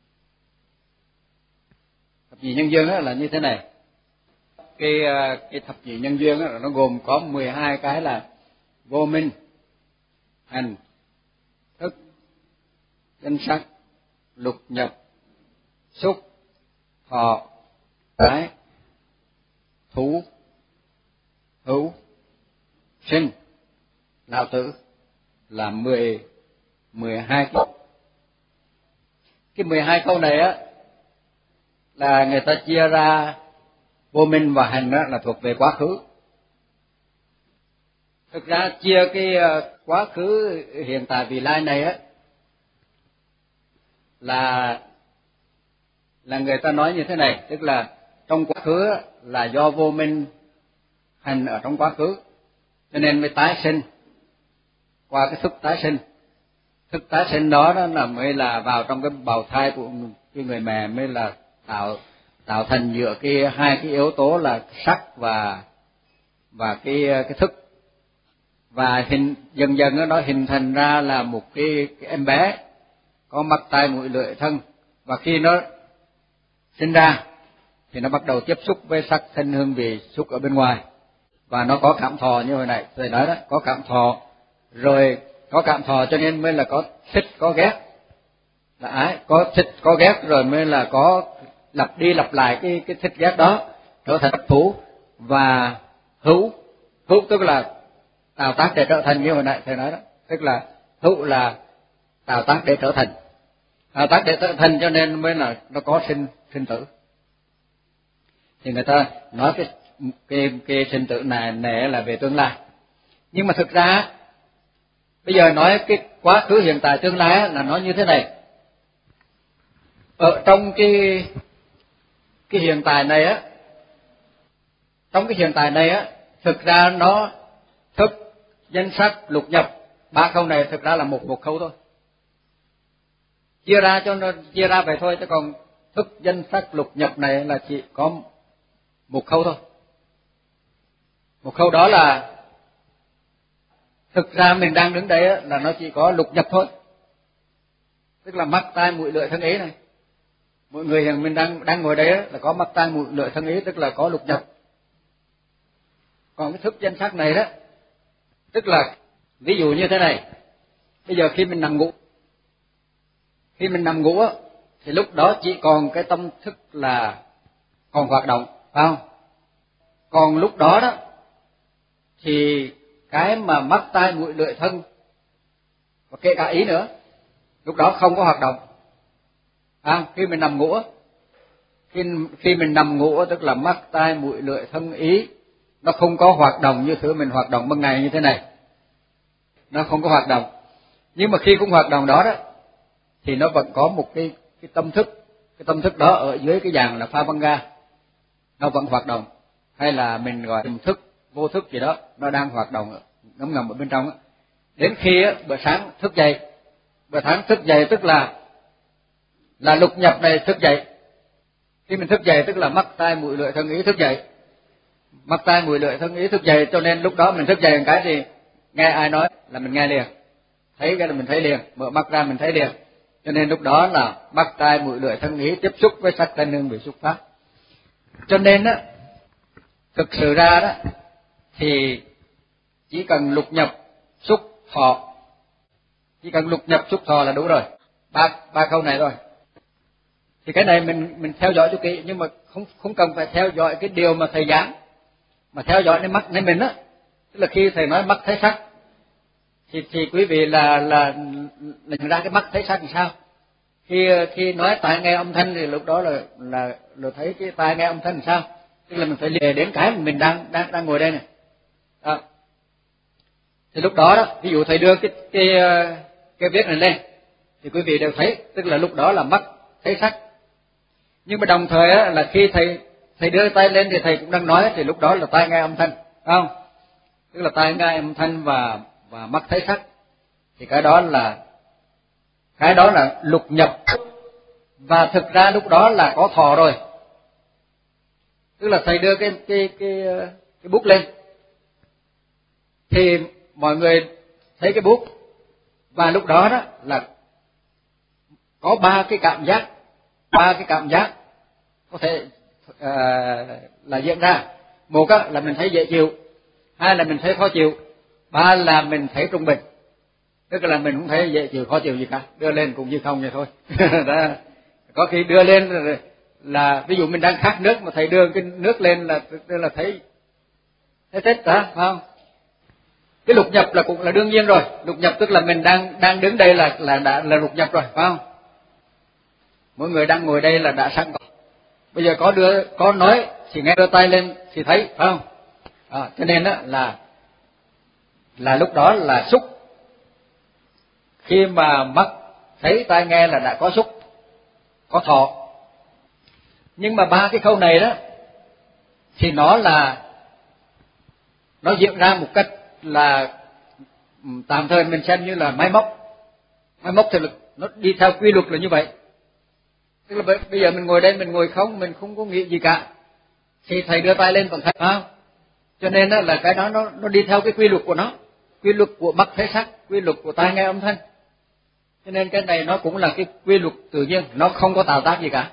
Thập nhị nhân duyên là như thế này. Cái cái thập nhị nhân duyên là nó gồm có mười hai cái là vô minh, hành, thức, danh sắc, lục nhập, xúc, thọ, ái, thú, hữu, sinh, lão tử, là mười mười hai câu. Cái mười hai câu này á là người ta chia ra vô minh và hành đó là thuộc về quá khứ. Thực ra chia cái quá khứ, hiện tại, vị lai này á là là người ta nói như thế này, tức là trong quá khứ là do vô minh hành ở trong quá khứ, cho nên mới tái sinh qua cái thức tái sinh. Thức tái sinh đó đó là mới là vào trong cái bào thai của cái người mẹ, mới là tạo tạo thành giữa cái hai cái yếu tố là sắc và và cái cái thức, và hình dần dần nó hình thành ra là một cái, cái em bé có mắt tai mũi lưỡi thân, và khi nó sinh ra thì nó bắt đầu tiếp xúc với sắc thanh hương vị xúc ở bên ngoài, và nó có cảm thọ như hồi nãy thầy nói đó, có cảm thọ, rồi có cảm thọ cho nên mới là có thích có ghét, là ái, có thích có ghét rồi mới là có lặp đi lặp lại cái cái thích ghét đó trở thành thú, và hữu. Hữu tức là tạo tác để trở thành như hồi nãy thầy nói đó, tức là hữu là tạo tác để trở thành, tạo tác để trở thành cho nên mới là nó có sinh sinh tử. Thì người ta nói cái cái cái sinh tử này này là về tương lai, nhưng mà thực ra bây giờ nói cái quá khứ hiện tại tương lai là nói như thế này. Ở trong cái cái hiện tại này á, trong cái hiện tại này á thực ra nó thức, danh sắc, lục nhập, ba khâu này thực ra là một một khâu thôi, chia ra cho nó chia ra vậy thôi, chứ còn thức, danh sắc, lục nhập này là chỉ có một khâu thôi. Một khâu đó là thực ra mình đang đứng đây là nó chỉ có lục nhập thôi, tức là mắt, tai, mũi, lưỡi, thân, ý này. Mọi người hiện mình đang đang ngồi đây là có mắt, tai, mũi, lưỡi, thân, ý, tức là có lục nhập. Còn cái thức, danh sắc này đó, tức là ví dụ như thế này, bây giờ khi mình nằm ngủ, khi mình nằm ngủ thì lúc đó chỉ còn cái tâm thức là còn hoạt động, phải không? Còn lúc đó đó thì cái mà mắt, tai, mũi, lưỡi, thân và kể cả ý nữa, lúc đó không có hoạt động. À, khi mình nằm ngủ, khi khi mình nằm ngủ tức là mắt, tai, mũi, lưỡi, thân, ý nó không có hoạt động như thứ mình hoạt động ban ngày như thế này, nó không có hoạt động. Nhưng mà khi cũng hoạt động đó đó thì nó vẫn có một cái cái tâm thức, cái tâm thức đó ở dưới cái dạng là pha băng ga, nó vẫn hoạt động, hay là mình gọi tiềm thức, vô thức gì đó, nó đang hoạt động ngấm ngầm ở bên trong. Đến khi bữa sáng thức dậy, bữa sáng thức dậy tức là là lục nhập này thức dậy. Khi mình thức dậy tức là mắt, tai, mũi, lưỡi, thân, ý thức dậy. Mắt, tai, mũi, lưỡi, thân, ý thức dậy, cho nên lúc đó mình thức dậy một cái thì nghe ai nói là mình nghe liền, thấy cái là mình thấy liền, mở mắt ra mình thấy liền. Cho nên lúc đó là mắt, tai, mũi, lưỡi, thân, ý tiếp xúc với sắc, thanh, hương, vị, xúc, pháp. Cho nên á, thực sự ra đó thì chỉ cần lục nhập, xúc, thọ, chỉ cần lục nhập, xúc, thọ là đủ rồi, ba ba câu này rồi. Thì cái này mình mình theo dõi cho kỹ, nhưng mà không không cần phải theo dõi cái điều mà thầy giảng, mà theo dõi cái mắtในmình á. Tức là khi thầy nói mắt thấy sắc thì thì quý vị là là nhận ra cái mắt thấy sắc làm sao. Khi khi nói tai nghe âm thanh thì lúc đó là là là thấy cái tai nghe âm thanh làm sao. Tức là mình phải lìa đến cái mà mình đang đang đang ngồi đây này. Đó. Thì lúc đó đó, ví dụ thầy đưa cái cái cái viết này lên thì quý vị đều thấy, tức là lúc đó là mắt thấy sắc. Nhưng mà đồng thời á, là khi thầy thầy đưa tay lên thì thầy cũng đang nói, thì lúc đó là tai nghe âm thanh, phải không? Tức là tai nghe âm thanh và và mắt thấy sắc, thì cái đó là cái đó là lục nhập. Và thực ra lúc đó là có thọ rồi, tức là thầy đưa cái cái cái cái bút lên thì mọi người thấy cái bút, và lúc đó đó là có ba cái cảm giác, ba cái cảm giác có thể uh, là diễn ra. Một á, là mình thấy dễ chịu, hai là mình thấy khó chịu, ba là mình thấy trung bình, tức là mình không thấy dễ chịu khó chịu gì cả, đưa lên cũng như không vậy thôi. Đó. Có khi đưa lên là, là ví dụ mình đang khát nước mà thầy đưa cái nước lên là là thấy thấy thích đó, phải không? Cái lục nhập là cũng là đương nhiên rồi, lục nhập tức là mình đang đang đứng đây là là đã là lục nhập rồi, phải không? Mỗi người đang ngồi đây là đã sẵn có. Bây giờ có đưa có nói thì nghe đưa tay lên thì thấy, phải không? À, cho nên đó là là lúc đó là xúc. Khi mà mắt thấy, tai nghe là đã có xúc, có thọ. Nhưng mà ba cái khâu này đó thì nó là nó diễn ra một cách là tạm thời mình xem như là máy móc. Máy móc thì nó đi theo quy luật là như vậy. Tức là bây giờ mình ngồi đây, mình ngồi không, mình không có nghĩ gì cả, thì thầy đưa tay lên vẫn thấy, phải không? Cho nên đó là cái đó nó nó đi theo cái quy luật của nó, quy luật của mắt thấy sắc, quy luật của tai nghe âm thanh. Cho nên cái này nó cũng là cái quy luật tự nhiên, nó không có tạo tác gì cả.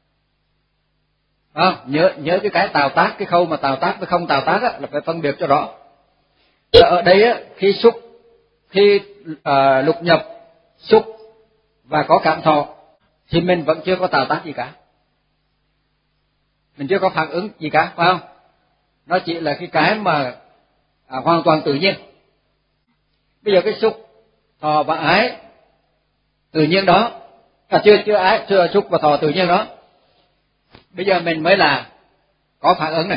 À, nhớ nhớ cái cái tạo tác, cái khâu mà tạo tác với không tạo tác á, là phải phân biệt cho rõ. Ở đây á, khi xúc, khi uh, lục nhập, xúc và có cảm thọ thì mình vẫn chưa có tạo tác gì cả, mình chưa có phản ứng gì cả, phải không? Nó chỉ là cái cái mà à, hoàn toàn tự nhiên. Bây giờ cái xúc, thọ và ái tự nhiên đó, à, chưa chưa ái, chưa xúc và thọ tự nhiên đó. Bây giờ mình mới là có phản ứng này,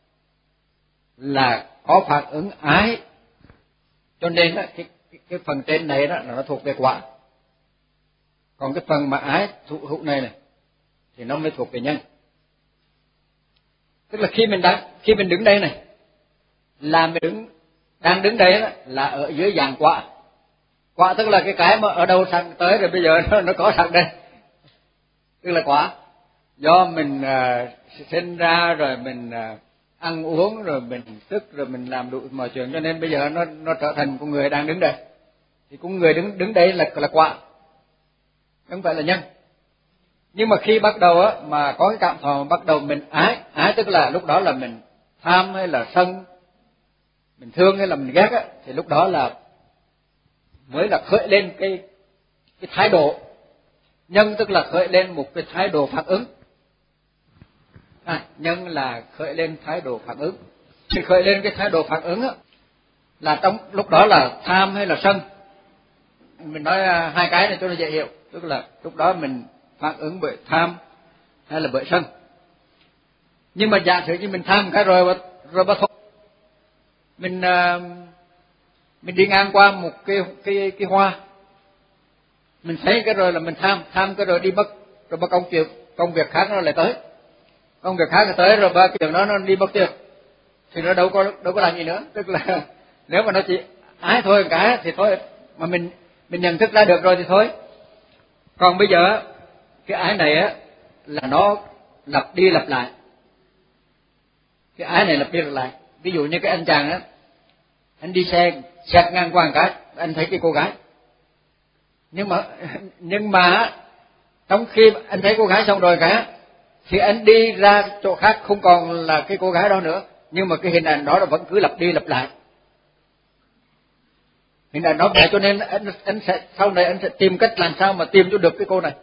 là có phản ứng ái. Cho nên đó, cái, cái cái phần trên này đó là nó thuộc về quả, còn cái phần mà ái thụ hữu này này thì nó mới thuộc về nhân. Tức là khi mình đang khi mình đứng đây này là mình đứng, đang đứng đây đó, là ở dưới dạng quả. Quả tức là cái cái mà ở đâu sẵn tới rồi bây giờ nó, nó có sẵn đây, tức là quả. Do mình uh, sinh ra rồi mình uh, ăn uống rồi mình thức rồi mình làm đủ mọi chuyện, cho nên bây giờ nó nó trở thành con người đang đứng đây. Thì con người đứng đứng đây là là quả, không phải là nhân. Nhưng mà khi bắt đầu á mà có cái cảm thọ, bắt đầu mình ái, ái tức là lúc đó là mình tham hay là sân, mình thương hay là mình ghét á, thì lúc đó là mới là khởi lên cái cái thái độ. Nhân tức là khởi lên một cái thái độ phản ứng. À, nhân là khởi lên thái độ phản ứng. Thì khởi lên cái thái độ phản ứng á, là trong lúc đó là tham hay là sân. Mình nói hai cái này cho nó dễ hiểu, tức là lúc đó mình phản ứng bởi tham hay là bởi sân. Nhưng mà giả sử như mình tham cái rồi rồi bắt thôi, mình mình đi ngang qua một cái cái cái hoa, mình thấy cái rồi là mình tham, tham cái rồi đi mất, rồi bắt công việc công việc khác nó lại tới, công việc khác nó tới rồi ba cái chuyện đó nó đi mất tiêu, thì nó đâu có đâu có làm gì nữa. Tức là nếu mà nó chỉ ái thôi cái thì thôi, mà mình mình nhận thức ra được rồi thì thôi. Còn bây giờ cái ái này á là nó lặp đi lặp lại, cái ái này lặp đi lặp lại. Ví dụ như cái anh chàng á, anh đi xe xẹt ngang qua một cái, anh thấy cái cô gái, nhưng mà nhưng mà trong khi anh thấy cô gái xong rồi cái thì anh đi ra chỗ khác không còn là cái cô gái đó nữa, nhưng mà cái hình ảnh đó là vẫn cứ lặp đi lặp lại, hình ảnh đó vậy. Cho nên anh anh sẽ sau này anh sẽ tìm cách làm sao mà tìm cho được cái cô này,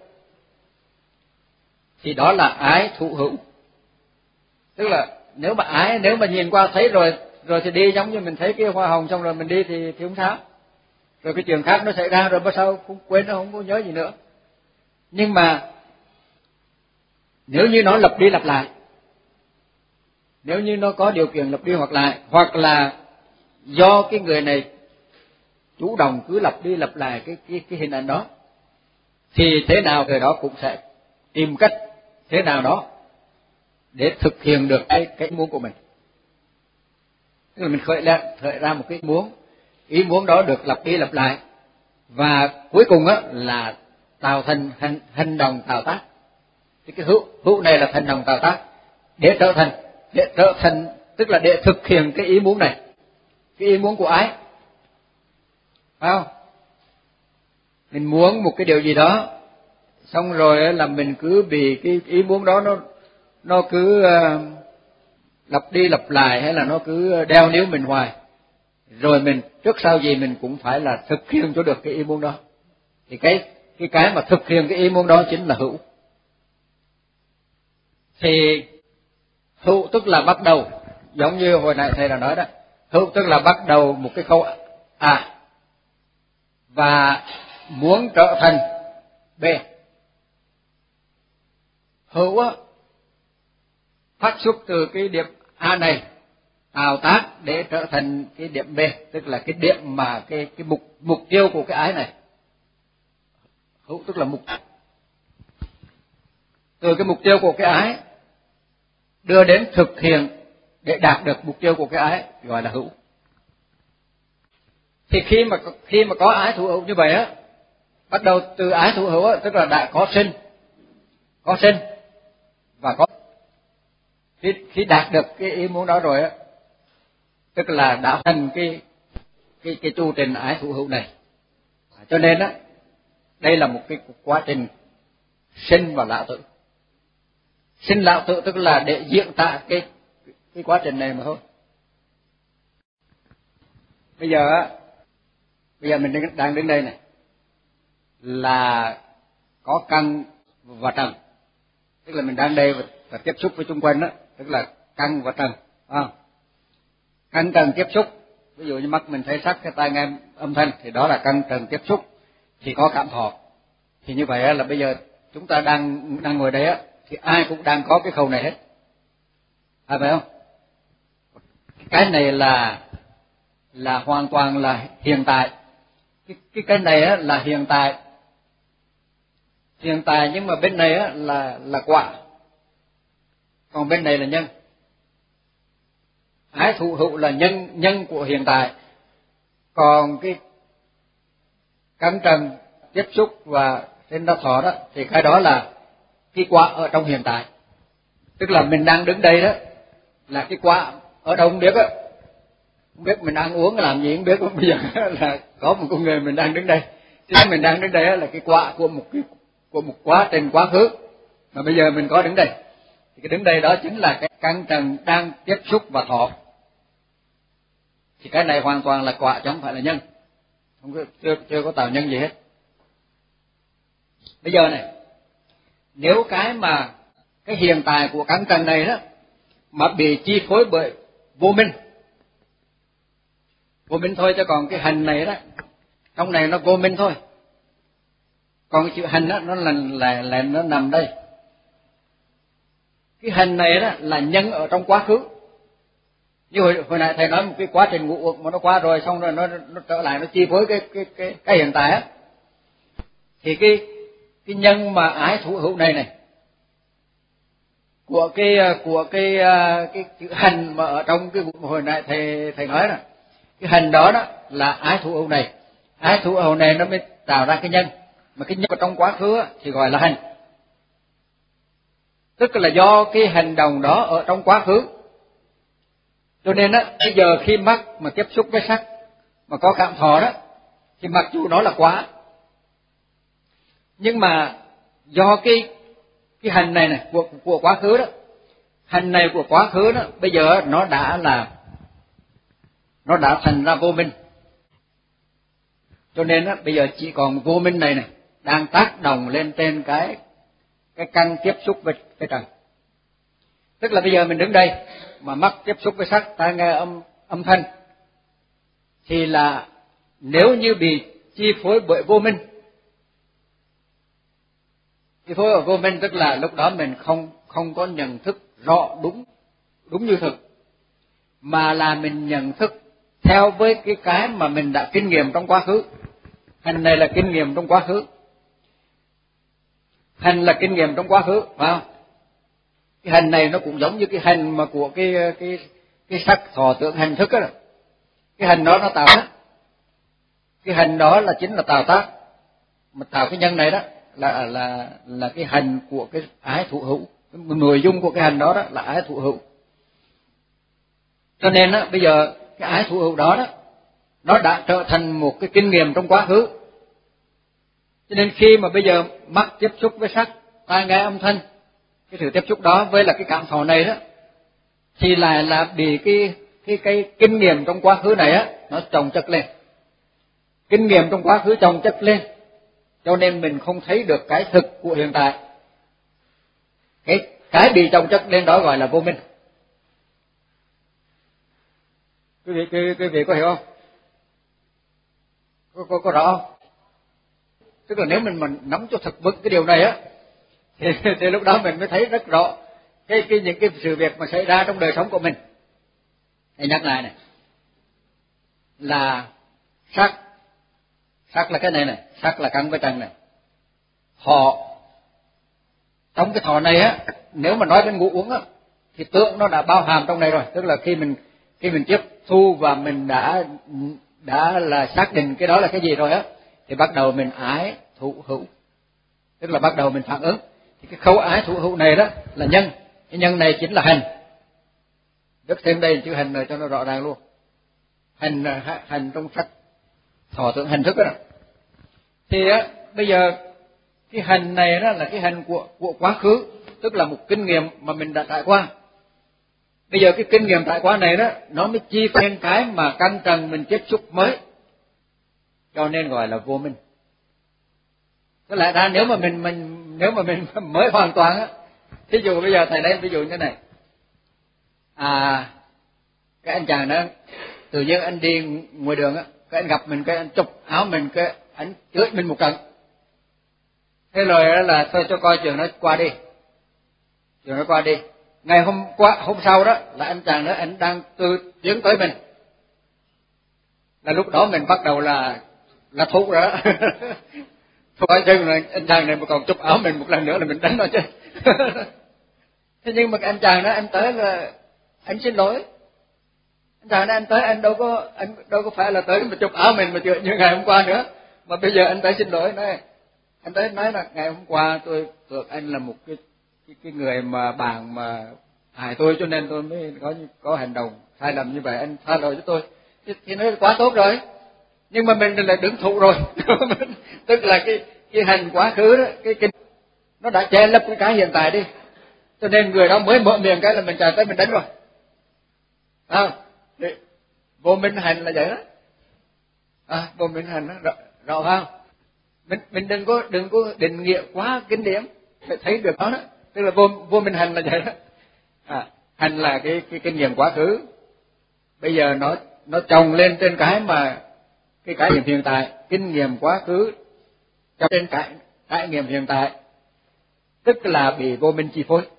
thì đó là ái thụ hữu. Tức là nếu mà ái, nếu mà nhìn qua thấy rồi rồi thì đi, giống như mình thấy cái hoa hồng xong rồi mình đi thì thì không sao, rồi cái chuyện khác nó xảy ra rồi bữa sau cũng quên, nó không có nhớ gì nữa. Nhưng mà nếu như nó lặp đi lặp lại, nếu như nó có điều kiện lặp đi hoặc lại, hoặc là do cái người này chủ động cứ lặp đi lặp lại cái cái cái hình ảnh đó, thì thế nào người đó cũng sẽ tìm cách thế nào đó để thực hiện được cái cái muốn của mình. Tức là mình khởi lên khởi ra một cái muốn, ý muốn đó được lặp đi lặp lại, và cuối cùng á là tạo thành hành, hành động tạo tác. Thì cái hữu hữu này là hành động tạo tác để trở thành để trở thành tức là để thực hiện cái ý muốn này, cái ý muốn của ái, phải không? Mình muốn một cái điều gì đó, xong rồi là mình cứ bị cái ý muốn đó nó nó cứ uh, lặp đi lặp lại, hay là nó cứ đeo níu mình hoài, rồi mình trước sau gì mình cũng phải là thực hiện cho được cái ý muốn đó. Thì cái cái cái mà thực hiện cái ý muốn đó chính là hữu. Thì hữu tức là bắt đầu, giống như hồi nãy thầy đã nói đó, hữu tức là bắt đầu một cái câu A và muốn trở thành B. Hữu á phát xuất từ cái điểm A này, tạo tác để trở thành cái điểm B, tức là cái điểm mà cái cái mục mục tiêu của cái ái này. Hữu tức là mục, từ cái mục tiêu của cái ái đưa đến thực hiện để đạt được mục tiêu của cái ái gọi là hữu. Thì khi mà khi mà có ái thụ hữu như vậy á, bắt đầu từ ái thụ hữu á, tức là đã có sinh, có sinh và có khi khi đạt được cái ý muốn đó rồi á, tức là đã thành cái cái cái chu trình ái thụ hữu này. Cho nên á, đây là một cái quá trình sinh và lão tử. Sinh lão tử tức là để diễn tả cái cái quá trình này mà thôi. Bây giờ á, bây giờ mình đang đứng đây này là có căn và trần, tức là mình đang đây và, và tiếp xúc với xung quanh đó, tức là căn và trần, à. Căn trần tiếp xúc, ví dụ như mắt mình thấy sắc, cái tai nghe âm thanh, thì đó là căn trần tiếp xúc, thì có cảm thọ. Thì như vậy là bây giờ chúng ta đang đang ngồi đây á, thì ai cũng đang có cái khâu này hết, à, phải không? Cái này là là hoàn toàn là hiện tại. Cái cái cái này á là hiện tại, hiện tại, nhưng mà bên này á là là quả, còn bên này là nhân. ái thụ hữu là nhân nhân của hiện tại, còn cái căn trần tiếp xúc và trên đau thọ đó thì cái đó là cái quả ở trong hiện tại. Tức là mình đang đứng đây đó là cái quả ở đâu không biết á, không biết mình ăn uống làm gì không biết, bây giờ là có một con người mình đang đứng đây, cái mình đang đứng đây là cái quả của một cái của một quá trình quá khứ mà bây giờ mình có đứng đây, thì cái đứng đây đó chính là cái căn trần đang tiếp xúc và thọ. Thì cái này hoàn toàn là quả chứ không phải là nhân, không có, chưa chưa có tạo nhân gì hết. Bây giờ này, nếu cái mà cái hiện tại của căn trần này đó mà bị chi phối bởi vô minh, vô minh thôi, chứ còn cái hành này đó trong này nó vô minh thôi, còn cái chữ hành đó nó là là, là nó nằm đây. Cái hành này đó là nhân ở trong quá khứ, như hồi, hồi nãy thầy nói một cái quá trình ngũ uẩn mà nó qua rồi xong rồi nó nó trở lại nó chi phối cái cái cái cái hiện tại á, thì cái cái nhân mà ái thụ hữu này này của cái của cái cái chữ hành mà ở trong cái hồi nãy thầy thầy nói đó, cái hành đó đó là ái thụ hữu này, ái thụ hữu này nó mới tạo ra cái nhân, mà cái nhân ở trong quá khứ thì gọi là hành. Tức là do cái hành động đó ở trong quá khứ, cho nên á bây giờ khi mắt mà tiếp xúc với sắc mà có cảm thọ đó thì mặc dù nó là quá, nhưng mà do cái cái hành này này của của quá khứ đó, hành này của quá khứ đó bây giờ nó đã là nó đã thành ra vô minh, cho nên á bây giờ chỉ còn vô minh này này đang tác động lên trên cái cái căn tiếp xúc với cái trần. Tức là bây giờ mình đứng đây mà mắt tiếp xúc với sắc, tai nghe âm âm thanh, thì là nếu như bị chi phối bởi vô minh, chi phối bởi vô minh tức là lúc đó mình không không có nhận thức rõ đúng đúng như thực, mà là mình nhận thức theo với cái cái mà mình đã kinh nghiệm trong quá khứ. Hành này là kinh nghiệm trong quá khứ, hành là kinh nghiệm trong quá khứ, phải không? Cái hành này nó cũng giống như cái hành mà của cái cái cái sắc thọ tưởng hành thức á, cái hành đó nó tạo tác, cái hành đó là chính là tạo tác, mà tạo cái nhân này đó là là là cái hành của cái ái thụ hữu, nội dung của cái hành đó đó là ái thụ hữu. Cho nên á bây giờ cái ái thụ hữu đó đó nó đã trở thành một cái kinh nghiệm trong quá khứ, cho nên khi mà bây giờ mắt tiếp xúc với sắc, tai nghe âm thanh, cái sự tiếp xúc đó với là cái cảm thọ này đó thì lại là bị cái cái cái kinh nghiệm trong quá khứ này á nó chồng chất lên, kinh nghiệm trong quá khứ chồng chất lên, cho nên mình không thấy được cái thực của hiện tại. Cái cái bị chồng chất lên đó gọi là vô minh. Quý vị quý, quý vị có hiểu không? Có có, có rõ không? Tức là nếu mình mình nắm cho thật vững cái điều này á thì, thì lúc đó mình mới thấy rất rõ cái cái những cái sự việc mà xảy ra trong đời sống của mình. Hãy nhắc lại này, là sắc, sắc là cái này này, sắc là căn với trần này. Thọ, trong cái thọ này á, nếu mà nói đến ngũ uẩn á thì tưởng nó đã bao hàm trong này rồi, tức là khi mình khi mình tiếp thu và mình đã đã là xác định cái đó là cái gì rồi á, thì bắt đầu mình ái thụ hữu, tức là bắt đầu mình phản ứng. Thì cái khâu ái thụ hữu này đó là nhân, cái nhân này chính là hành. Đức thêm đây chữ hành rồi cho nó rõ ràng luôn. Hành hành trong sắc thọ tưởng hành thức đó. Thì á bây giờ cái hành này đó là cái hành của của quá khứ, tức là một kinh nghiệm mà mình đã trải qua. Bây giờ cái kinh nghiệm trải qua này đó nó mới chi phối cái mà căn trần mình tiếp xúc mới, cho nên gọi là vô minh. Có lẽ ra nếu mà mình mình nếu mà mình mới hoàn toàn á, thí dụ bây giờ thầy đây ví dụ như này, à cái anh chàng đó tự nhiên anh đi ngoài đường á, cái anh gặp mình, cái anh chụp áo mình, cái anh chửi mình một trận, thế rồi đó là thôi cho coi chuyện nó qua đi, chuyện nó qua đi. Ngày hôm qua hôm sau đó là anh chàng đó anh đang từ tiến tới mình, là lúc đó mình bắt đầu là là thú rồi đó. Thôi chừng rồi anh chàng này mà còn chụp áo mình một lần nữa là mình đánh nó chứ. Thế nhưng mà cái anh chàng đó anh tới là anh xin lỗi, Anh anh tới anh đâu có anh đâu có phải là tới mà chụp áo mình mà chửi như ngày hôm qua nữa, mà bây giờ anh tới xin lỗi nói anh tới nói là ngày hôm qua tôi tưởng anh là một cái cái, cái người mà bạn mà hại tôi cho nên tôi mới có có hành động sai lầm như vậy, anh tha lỗi cho tôi thì, thì nói quá tốt rồi, nhưng mà mình là đứng thụ rồi tức là cái cái hành quá khứ đó, cái cái nó đã che lấp cái cái hiện tại đi, cho nên người đó mới mở miệng cái là mình chạy tới mình đánh rồi, à, vô minh hành là vậy đó, à, vô minh hành đó rõ, rõ không? Mình mình đừng có đừng có định nghĩa quá kinh điển, phải thấy được đó, đó. Tức là vô vô minh hành là vậy đó, à, hành là cái cái kinh nghiệm quá khứ, bây giờ nó nó chồng lên trên cái mà cái cái nghiệm hiện tại, kinh nghiệm quá khứ cho trên cái trải nghiệm hiện tại, tức là bị vô minh chi phối.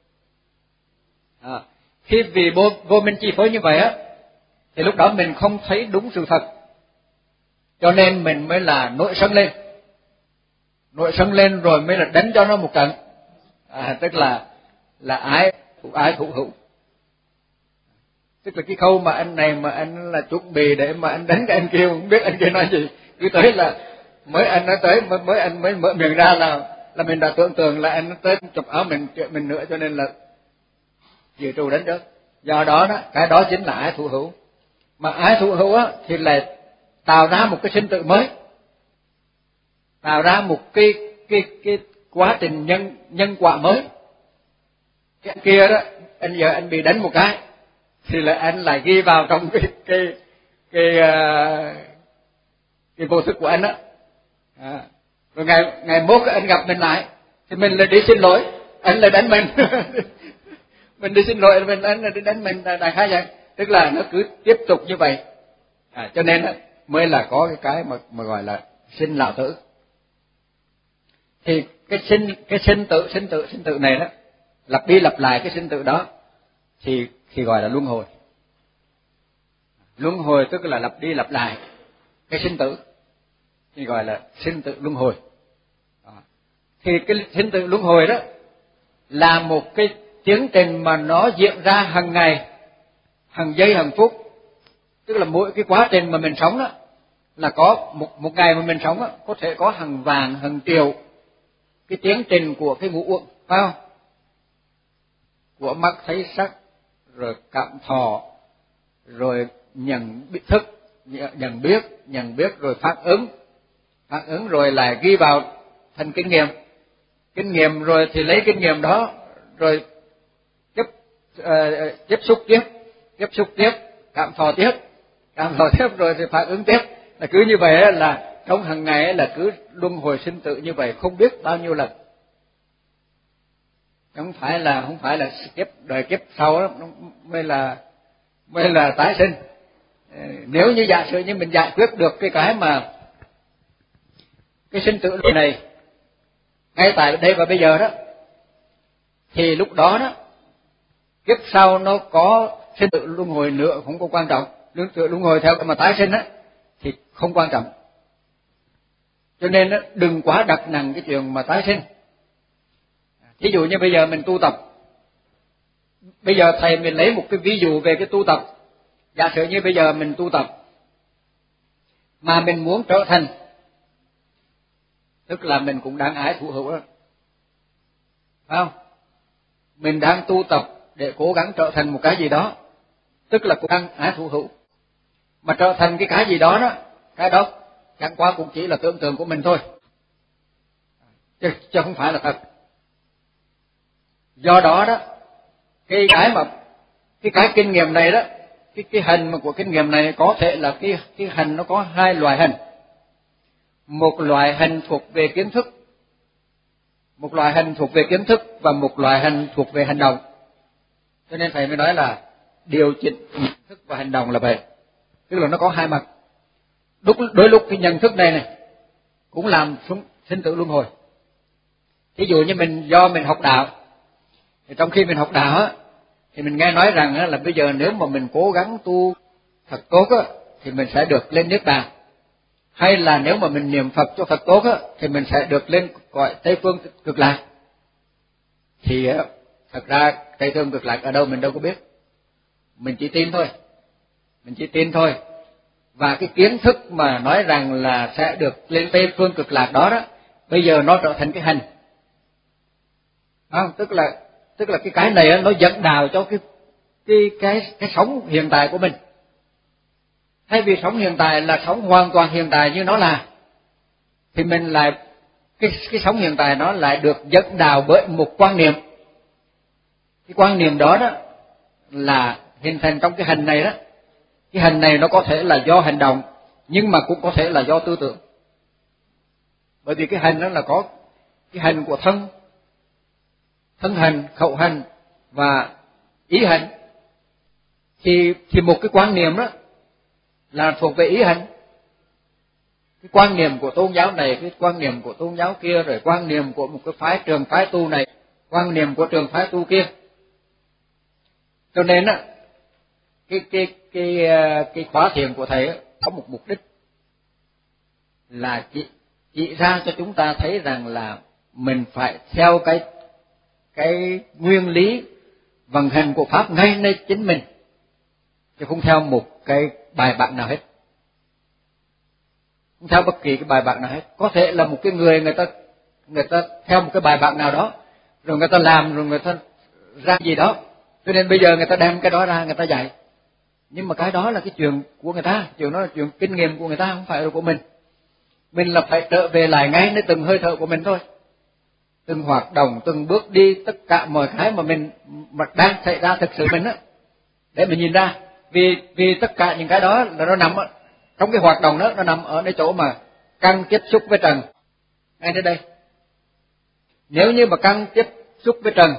À, khi vì vô, vô minh chi phối như vậy á, thì lúc đó mình không thấy đúng sự thật, cho nên mình mới là nổi sân lên, nổi sân lên rồi mới là đánh cho nó một trận, à, tức là là ái ái thủ hữu, tức là cái khâu mà anh này mà anh là chuẩn bị để mà anh đánh cái anh kia, không biết anh kia nói gì, cứ tới là mới anh nói tới mới, mới anh mới mở miệng ra là là mình đã tưởng tượng là anh tới chụp áo mình mình nữa, cho nên là dự trù đánh trước. Do đó đó, cái đó chính là ái thủ hữu, mà ái thủ hữu á thì là tạo ra một cái sinh tử mới, tạo ra một cái cái cái quá trình nhân nhân quả mới. Cái kia đó, anh giờ anh bị đánh một cái thì là anh lại ghi vào trong cái cái cái uh, cái vô thức của anh đó, à, rồi ngày ngày mốt anh gặp mình lại thì mình lại đi xin lỗi, anh lại đánh mình mình đi xin lỗi mình, anh lại đi đánh mình, đại khái vậy, tức là nó cứ tiếp tục như vậy, à, cho nên đó, mới là có cái cái mà mà gọi là sinh lão tử. Thì cái sinh cái sinh tử sinh tử sinh tử này đó, lặp đi lặp lại cái sinh tử đó thì thì gọi là luân hồi. Luân hồi tức là lặp đi lặp lại cái sinh tử thì gọi là sinh tử luân hồi. Đó. Thì cái sinh tử luân hồi đó là một cái tiến trình mà nó diễn ra hàng ngày, hàng giây, hàng phút, tức là mỗi cái quá trình mà mình sống đó là có một một ngày mà mình sống đó, có thể có hàng vạn hàng triệu cái tiến trình của cái ngũ uẩn, phải không? Của mắt thấy sắc, rồi cảm thọ, rồi nhận biết thức, nhận biết, nhận biết rồi phát ứng, phát ứng rồi lại ghi vào thành kinh nghiệm, kinh nghiệm rồi thì lấy kinh nghiệm đó rồi tiếp uh, tiếp xúc tiếp, tiếp xúc tiếp, cảm thọ tiếp, cảm thọ tiếp rồi thì phản ứng tiếp, là cứ như vậy là trong hàng ngày là cứ luân hồi sinh tử như vậy không biết bao nhiêu lần. Không phải là không phải là kiếp đời kiếp sau đó mới là mới là tái sinh. Nếu như giả sử như mình giải quyết được cái cái mà cái sinh tử này ngay tại đây và bây giờ đó, thì lúc đó đó kiếp sau nó có sinh tử luân hồi nữa không có quan trọng, luân tử luân hồi theo mà tái sinh á thì không quan trọng. Cho nên đó, đừng quá đặt nặng cái chuyện mà tái sinh. Thí dụ như bây giờ mình tu tập, bây giờ thầy mình lấy một cái ví dụ về cái tu tập. Giả sử như bây giờ mình tu tập mà mình muốn trở thành, tức là mình cũng đang ái thủ hữu đó, phải không? Mình đang tu tập để cố gắng trở thành một cái gì đó, tức là cũng đang ái thủ hữu. Mà trở thành cái cái gì đó đó, cái đó chẳng qua cũng chỉ là tưởng tượng của mình thôi, chứ, chứ không phải là thật. Do đó đó, cái cái mà cái cái kinh nghiệm này đó, cái cái hành mà của kinh nghiệm này có thể là cái cái hành nó có hai loại hành. Một loại hành thuộc về kiến thức, một loại hành thuộc về kiến thức và một loại hành thuộc về hành động. Cho nên thầy mới nói là điều chỉnh nhận thức và hành động là vậy, tức là nó có hai mặt. Đôi, đôi lúc cái nhận thức này này cũng làm sinh tử luân hồi. Ví dụ như mình do mình học đạo, thì trong khi mình học đạo á, thì mình nghe nói rằng á, là bây giờ nếu mà mình cố gắng tu thật tốt á, thì mình sẽ được lên niết bàn. Hay là nếu mà mình niệm Phật cho thật tốt á, thì mình sẽ được lên gọi Tây Phương Cực Lạc. Thì thật ra Tây Phương Cực Lạc ở đâu mình đâu có biết, mình chỉ tin thôi. mình chỉ tin thôi. Và cái kiến thức mà nói rằng là sẽ được lên Tây phương cực lạc đó đó, bây giờ nó trở thành cái hành. Không, tức là tức là cái cái này nó dẫn đào cho cái cái cái cái sống hiện tại của mình. Thay vì sống hiện tại là sống hoàn toàn hiện tại như nó là, thì mình lại cái cái sống hiện tại nó lại được dẫn đào bởi một quan niệm. Cái quan niệm đó đó là hình thành trong cái hành này đó. Cái hành này nó có thể là do hành động, nhưng mà cũng có thể là do tư tưởng. Bởi vì cái hành đó là có cái hành của thân, thân hành, khẩu hành và ý hành. Thì thì một cái quan niệm đó là thuộc về ý hành. Cái quan niệm của tôn giáo này, cái quan niệm của tôn giáo kia, rồi quan niệm của một cái phái trường phái tu này, quan niệm của trường phái tu kia. Cho nên á, cái cái cái cái khóa thiền của thầy có một mục đích là chỉ chỉ ra cho chúng ta thấy rằng là mình phải theo cái cái nguyên lý vận hành của pháp ngay nơi chính mình, chứ không theo một cái bài bản nào hết, không theo bất kỳ cái bài bản nào hết. Có thể là một cái người người ta người ta theo một cái bài bản nào đó, rồi người ta làm, rồi người ta ra gì đó, cho nên bây giờ người ta đem cái đó ra người ta dạy. Nhưng mà cái đó là cái chuyện của người ta, chuyện đó là chuyện kinh nghiệm của người ta, không phải là của mình. Mình là phải trở về lại ngay nơi từng hơi thở của mình thôi, từng hoạt động, từng bước đi, tất cả mọi cái mà mình mà đang xảy ra thực sự mình á, để mình nhìn ra. Vì vì tất cả những cái đó là nó nằm ở, trong cái hoạt động đó, nó nằm ở cái chỗ mà căn tiếp xúc với trần, ngay đến đây. Nếu như mà căn tiếp xúc với trần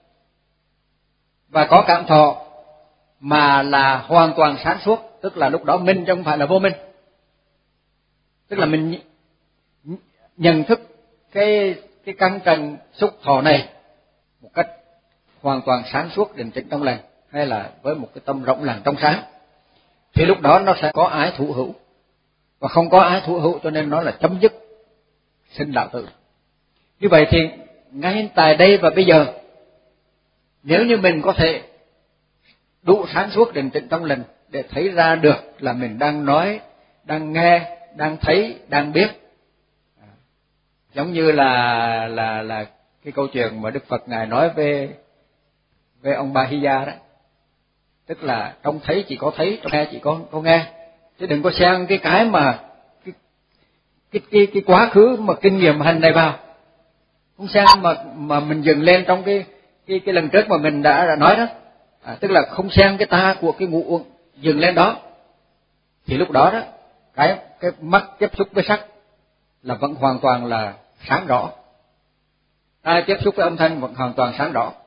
và có cảm thọ mà là hoàn toàn sáng suốt, tức là lúc đó minh chứ không phải là vô minh. Tức là mình nhận thức cái cái căn trần xúc thọ này một cách hoàn toàn sáng suốt, định tĩnh trong lành, hay là với một cái tâm rộng lặng trong sáng, thì lúc đó nó sẽ có ái thụ hữu. Và không có ái thụ hữu cho nên nó là chấm dứt sinh lão tử. Như vậy thì ngay tại đây và bây giờ, nếu như mình có thể đủ sáng suốt định tĩnh trong lành để thấy ra được là mình đang nói, đang nghe, đang thấy, đang biết, giống như là là là cái câu chuyện mà Đức Phật ngài nói về về ông Ba Hy Gia đó, tức là trong thấy chỉ có thấy, trong nghe chỉ có có nghe, chứ đừng có xen cái cái mà cái cái cái, cái quá khứ mà kinh nghiệm hành này vào, không xen mà mà mình dừng lên trong cái cái cái lần trước mà mình đã, đã nói đó, à, tức là không xen cái ta của cái ngũ uẩn dừng lên đó, thì lúc đó đó cái cái mắt tiếp xúc với sắc là vẫn hoàn toàn là sáng rõ, tai tiếp xúc với âm thanh vẫn hoàn toàn sáng rõ.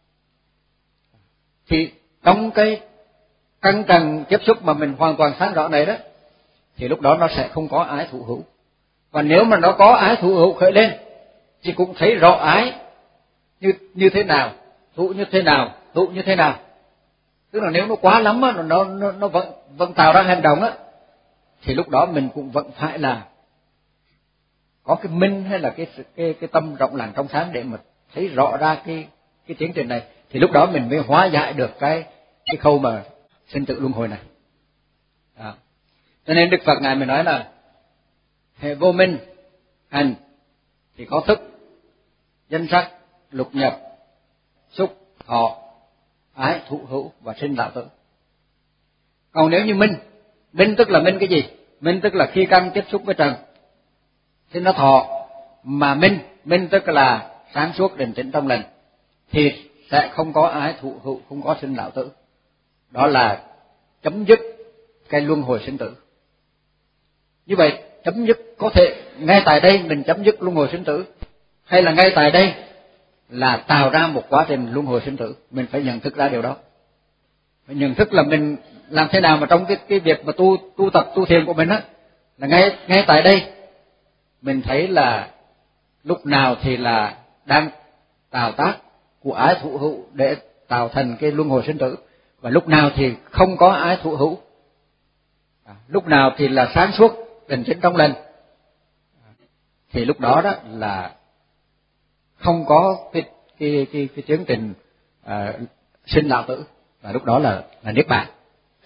Thì trong cái căn trần tiếp xúc mà mình hoàn toàn sáng rõ này đó, thì lúc đó nó sẽ không có ái thụ hữu. Và nếu mà nó có ái thụ hữu khởi lên thì cũng thấy rõ ái như như thế nào, thụ như thế nào, thụ như thế nào. Tức là nếu nó quá lắm á, nó nó nó vẫn vẫn tạo ra hành động á, thì lúc đó mình cũng vẫn phải là có cái minh hay là cái cái cái tâm rộng lặng trong sáng để mà thấy rõ ra cái cái tiến trình này, thì lúc đó mình mới hóa giải được cái cái khâu mà sinh tử luân hồi này. Đó. Cho nên Đức Phật ngài mới nói là hệ vô minh hành thì có thức, danh sắc, lục nhập, xúc, thọ, ái, thụ hữu và sinh lão tử. Còn nếu như minh, minh tức là minh cái gì? Minh tức là khi căn tiếp xúc với trần thì nó thọ, mà minh, minh tức là sáng suốt định tĩnh trong lành, thì sẽ không có ái thụ hữu, không có sinh lão tử. Đó là chấm dứt cái luân hồi sinh tử. Như vậy chấm dứt có thể ngay tại đây mình chấm dứt luân hồi sinh tử, hay là ngay tại đây là tạo ra một quá trình luân hồi sinh tử. Mình phải nhận thức ra điều đó. Phải nhận thức là mình làm thế nào mà trong cái cái việc mà tu tu tập tu thiền của mình á, là ngay ngay tại đây mình thấy là lúc nào thì là đang tạo tác của ái thụ hữu để tạo thành cái luân hồi sinh tử, và lúc nào thì không có ái thụ hữu, à, lúc nào thì là sáng suốt định tĩnh trong lành, thì lúc đó đó là không có cái cái cái, cái tiến trình à, sinh lão tử, và lúc đó là là niết bàn.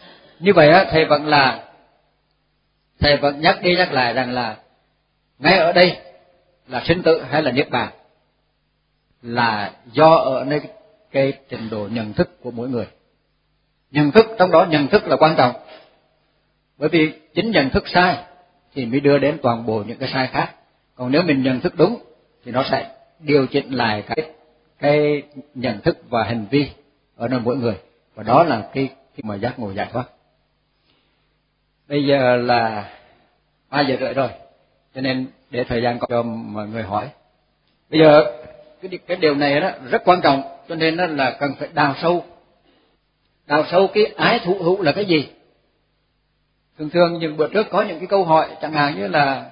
Như vậy á, thầy vẫn là thầy vẫn nhắc đi nhắc lại rằng là ngay ở đây là sinh tử hay là niết bàn là do ở nơi cái trình độ nhận thức của mỗi người. Nhận thức, trong đó nhận thức là quan trọng, bởi vì chính nhận thức sai thì mới đưa đến toàn bộ những cái sai khác. Còn nếu mình nhận thức đúng thì nó sẽ điều chỉnh lại cái cái nhận thức và hành vi ở nơi mỗi người, và đó là cái, cái mà giác ngộ giải thoát. Bây giờ là ba giờ rưỡi rồi, cho nên để thời gian cho mọi người hỏi. Bây giờ cái cái điều này đó rất quan trọng, cho nên nó là cần phải đào sâu. Đào sâu cái ái thụ hữu là cái gì? Thường thường những bữa trước có những cái câu hỏi chẳng hạn như là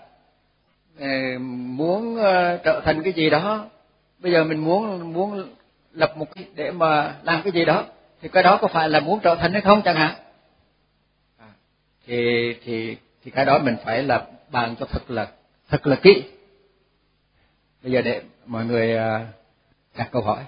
muốn trở thành cái gì đó, bây giờ mình muốn muốn lập một cái để mà làm cái gì đó, thì cái đó có phải là muốn trở thành hay không chẳng hạn? À, thì thì thì cái đó mình phải là bàn cho thật là thật là kỹ. Bây giờ để mọi người đặt câu hỏi.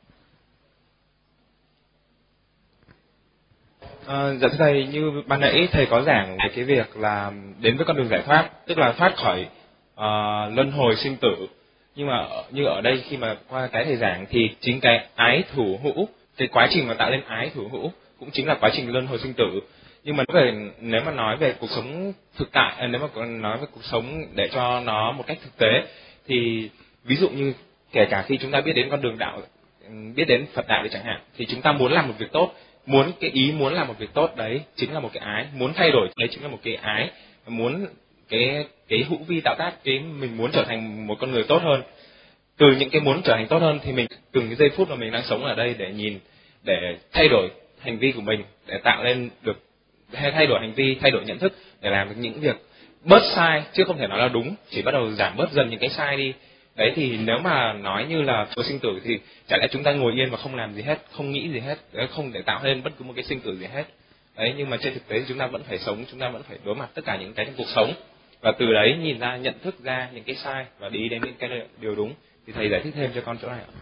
À, dạ thưa thầy, như ban nãy thầy có giảng về cái việc là đến với con đường giải thoát, tức là thoát khỏi uh, luân hồi sinh tử. Nhưng mà như ở đây khi mà qua cái thầy giảng thì chính cái ái thủ hữu, cái quá trình mà tạo nên ái thủ hữu cũng chính là quá trình luân hồi sinh tử. Nhưng mà về, nếu mà nói về cuộc sống thực tại, nếu mà nói về cuộc sống để cho nó một cách thực tế, thì ví dụ như kể cả khi chúng ta biết đến con đường đạo, biết đến Phật đạo thì chẳng hạn, thì chúng ta muốn làm một việc tốt, muốn cái ý muốn làm một việc tốt đấy chính là một cái ái, muốn thay đổi đấy chính là một cái ái, muốn cái cái hữu vi tạo tác, cái mình muốn trở thành một con người tốt hơn. Từ những cái muốn trở thành tốt hơn thì mình từng cái giây phút mà mình đang sống ở đây để nhìn, để thay đổi hành vi của mình, để tạo lên được, hay thay đổi hành vi, thay đổi nhận thức để làm được những việc bớt sai, chứ không thể nói là đúng, chỉ bắt đầu giảm bớt dần những cái sai đi. Đấy thì nếu mà nói như là cuộc sinh tử thì chả lẽ chúng ta ngồi yên và không làm gì hết, không nghĩ gì hết, không để tạo nên bất cứ một cái sinh tử gì hết. Đấy, nhưng mà trên thực tế thì chúng ta vẫn phải sống, chúng ta vẫn phải đối mặt tất cả những cái trong cuộc sống, và từ đấy nhìn ra, nhận thức ra những cái sai và đi đến những cái điều đúng. Thì thầy giải thích thêm cho con chỗ này ạ.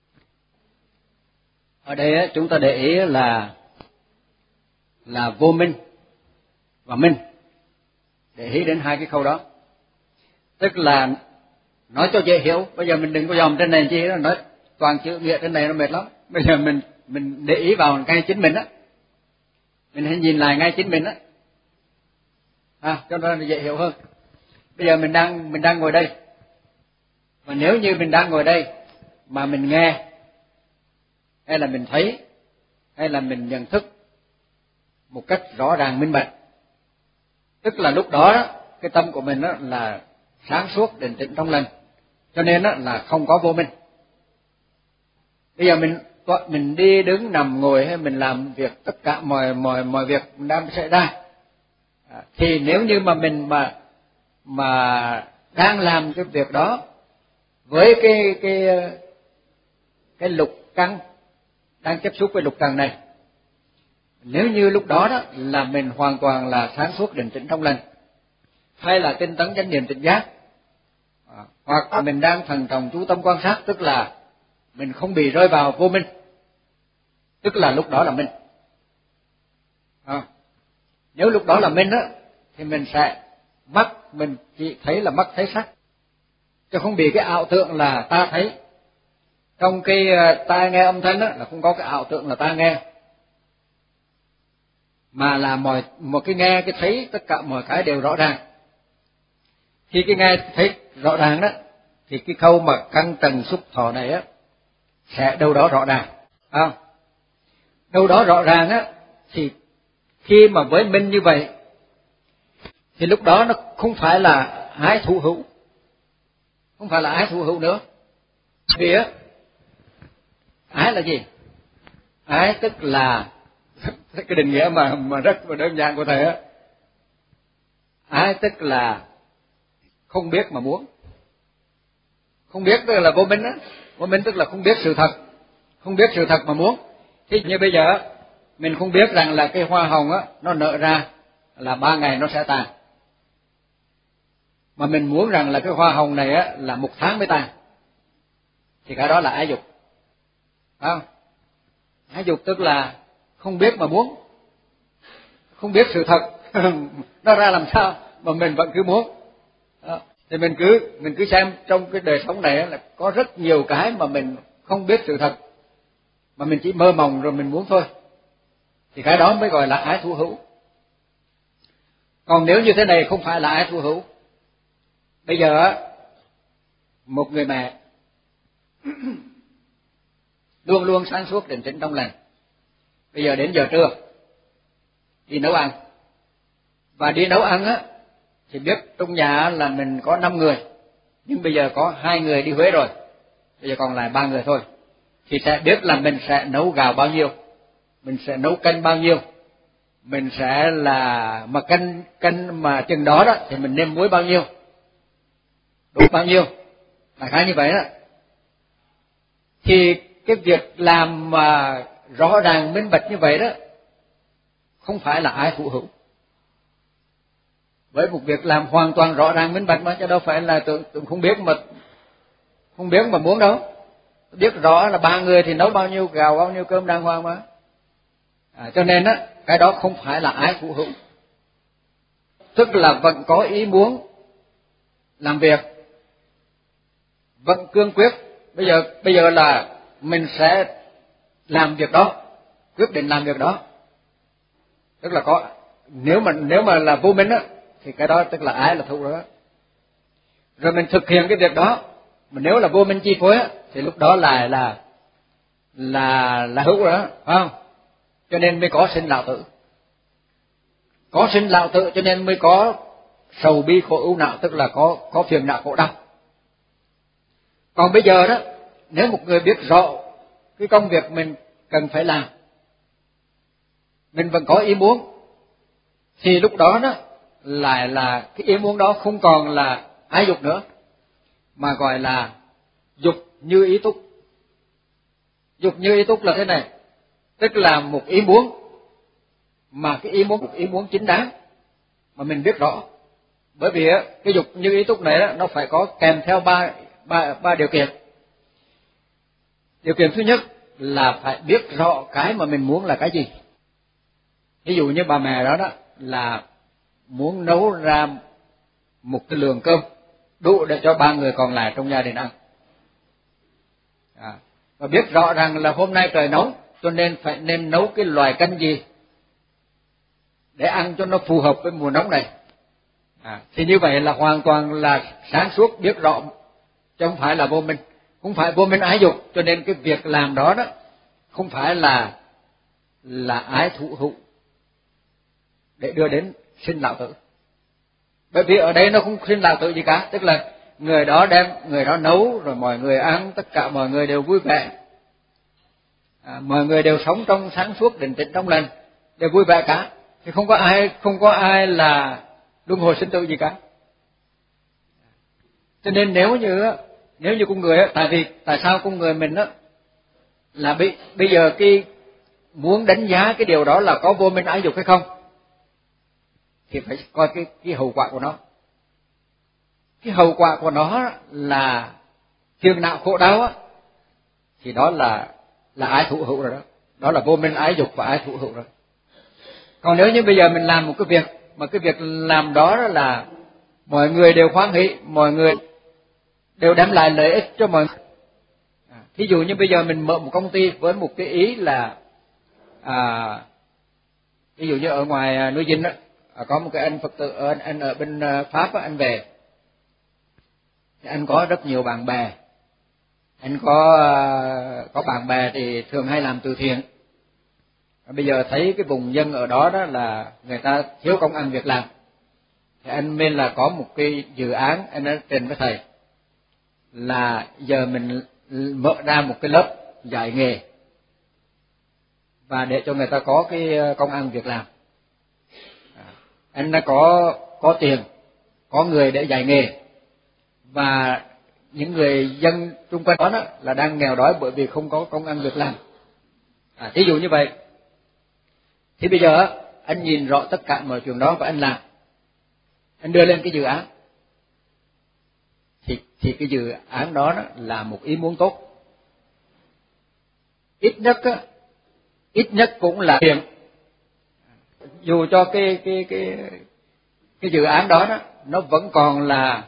Ở đây chúng ta để ý là là vô minh và minh, để ý đến hai cái khâu đó. Tức là nói cho dễ hiểu, bây giờ mình đừng có dòm trên này chi đó, nói toàn chữ nghĩa trên này nó mệt lắm. Bây giờ mình mình để ý vào ngay chính mình á, mình hãy nhìn lại ngay chính mình á, à, cho nó dễ hiểu hơn. Bây giờ mình đang mình đang ngồi đây, mà nếu như mình đang ngồi đây mà mình nghe, hay là mình thấy, hay là mình nhận thức một cách rõ ràng minh bạch, tức là lúc đó cái tâm của mình đó là sáng suốt định tĩnh trong lành, cho nên đó là không có vô minh. Bây giờ mình mình đi đứng nằm ngồi hay mình làm việc, tất cả mọi mọi mọi việc đang xảy ra, à, thì nếu như mà mình mà mà đang làm cái việc đó với cái cái cái lục căn, đang tiếp xúc với lục căn này, nếu như lúc đó đó là mình hoàn toàn là sáng suốt định tĩnh trong lành, hay là tinh tấn chánh niệm tỉnh giác, à, hoặc mình đang thần trọng chú tâm quan sát, tức là mình không bị rơi vào vô minh, tức là lúc đó là minh. À, nếu lúc đó là minh á thì mình sẽ mắt mình chỉ thấy là mắt thấy sắc, chứ không bị cái ảo tưởng là ta thấy. Trong cái tai nghe âm thanh á là không có cái ảo tưởng là ta nghe, mà là mọi một cái nghe, cái thấy, tất cả mọi cái đều rõ ràng. Khi cái nghe thấy rõ ràng đó thì cái khâu mà căn trần xúc thọ này á sẽ đâu đó rõ ràng, à, đâu đó rõ ràng á, thì khi mà với minh như vậy thì lúc đó nó không phải là ái thụ hữu, không phải là ái thụ hữu nữa. Vì á, ái là gì? Ái tức là cái định nghĩa mà mà rất đơn giản của thầy á, ái tức là không biết mà muốn. Không biết tức là vô minh á, vô minh tức là không biết sự thật, không biết sự thật mà muốn. Thì như bây giờ mình không biết rằng là cái hoa hồng á nó nở ra là ba ngày nó sẽ tàn, mà mình muốn rằng là cái hoa hồng này á là một tháng mới tàn, thì cái đó là ái dục, phải không? Ái dục tức là không biết mà muốn, không biết sự thật nó ra làm sao mà mình vẫn cứ muốn. Đó. Thì mình cứ mình cứ xem trong cái đời sống này là có rất nhiều cái mà mình không biết sự thật, mà mình chỉ mơ mộng rồi mình muốn thôi, thì cái đó mới gọi là ái thú hữu. Còn nếu như thế này không phải là ái thú hữu. Bây giờ một người mẹ luôn luôn sáng suốt định tĩnh trong lành, bây giờ đến giờ trưa đi nấu ăn, và đi nấu ăn á thì biết trong nhà là mình có năm người, nhưng bây giờ có hai người đi Huế rồi, bây giờ còn lại ba người thôi, thì sẽ biết là mình sẽ nấu gạo bao nhiêu, mình sẽ nấu canh bao nhiêu, mình sẽ là mà canh canh mà chừng đó đó thì mình nêm muối bao nhiêu, đủ bao nhiêu, đại khái như vậy đó. Thì cái việc làm mà rõ ràng minh bạch như vậy đó không phải là ái thụ hữu. Với một việc làm hoàn toàn rõ ràng minh bạch mà, chứ đâu phải là tưởng, tưởng không biết mà không biết mà muốn đâu. Biết rõ là ba người thì nấu bao nhiêu gạo, bao nhiêu cơm đàng hoàng mà. À, cho nên á cái đó không phải là ái thụ hữu. Tức là vẫn có ý muốn làm việc, vẫn cương quyết. Bây giờ bây giờ là mình sẽ làm việc đó, quyết định làm việc đó. Tức là có, nếu mà nếu mà là vô minh á thì cái đó tức là ái là thụ rồi đó. Rồi mình thực hiện cái việc đó, mà nếu là vô minh chi phối á thì lúc đó là là là là hữu rồi đó, phải không? Cho nên mới có sinh lão tử. Có sinh lão tử cho nên mới có sầu bi khổ ưu não, tức là có có phiền não khổ đau. Còn bây giờ đó, nếu một người biết rõ cái công việc mình cần phải làm, mình vẫn có ý muốn, thì lúc đó đó lại là cái ý muốn đó không còn là ái dục nữa, mà gọi là dục như ý túc. Dục như ý túc là thế này, tức là một ý muốn, mà cái ý muốn một ý muốn chính đáng mà mình biết rõ. Bởi vì cái dục như ý túc này đó, nó phải có kèm theo ba ba ba điều kiện. Điều kiện thứ nhất là phải biết rõ cái mà mình muốn là cái gì. Ví dụ như bà mẹ đó đó là muốn nấu ra một cái lượng cơm đủ để cho ba người còn lại trong gia đình ăn. À, và biết rõ rằng là hôm nay trời nóng, cho nên phải nên nấu cái loại canh gì để ăn cho nó phù hợp với mùa nóng này. À, thì như vậy là hoàn toàn là sáng suốt, biết rõ, chứ không phải là vô minh, không phải vô minh ái dục. Cho nên cái việc làm đó đó không phải là là ái thụ hữu để đưa đến sinh lão tử. Bởi vì ở đây nó không sinh lão tử gì cả, tức là người đó đem, người đó nấu rồi mọi người ăn, tất cả mọi người đều vui vẻ, à, mọi người đều sống trong sáng suốt định tĩnh trong lành, đều vui vẻ cả, thì không có ai không có ai là luân hồi sinh tử gì cả. Cho nên nếu như nếu như con người á, tại vì tại sao con người mình á là bây bây giờ cái muốn đánh giá cái điều đó là có vô minh ái dục hay không, thì phải coi cái cái hậu quả của nó. Cái hậu quả của nó là phiền não khổ đau á, thì đó là là ái thụ hữu rồi đó, đó là vô minh ái dục và ái thụ hữu rồi. Còn nếu như bây giờ mình làm một cái việc mà cái việc làm đó là mọi người đều hoan hỷ, mọi người đều đem lại lợi ích cho mọi người. À, thí dụ như bây giờ mình mở một công ty với một cái ý là à, ví dụ như ở ngoài núi Dinh đó, có một cái anh Phật tử, anh, anh ở bên Pháp đó, anh về, thì anh có rất nhiều bạn bè, anh có có bạn bè thì thường hay làm từ thiện. Bây giờ thấy cái vùng dân ở đó đó là người ta thiếu công ăn việc làm, thì anh nên là có một cái dự án, anh đã trình với thầy là giờ mình mở ra một cái lớp dạy nghề và để cho người ta có cái công ăn việc làm. Anh đã có có tiền, có người để dạy nghề, và những người dân xung quanh đó, đó là đang nghèo đói bởi vì không có công ăn việc làm. À, ví dụ như vậy, thì bây giờ anh nhìn rõ tất cả mọi chuyện đó và anh làm, anh đưa lên cái dự án, thì thì cái dự án đó, đó là một ý muốn tốt, ít nhất á, ít nhất cũng là thiện. dù cho cái cái cái cái dự án đó đó nó vẫn còn là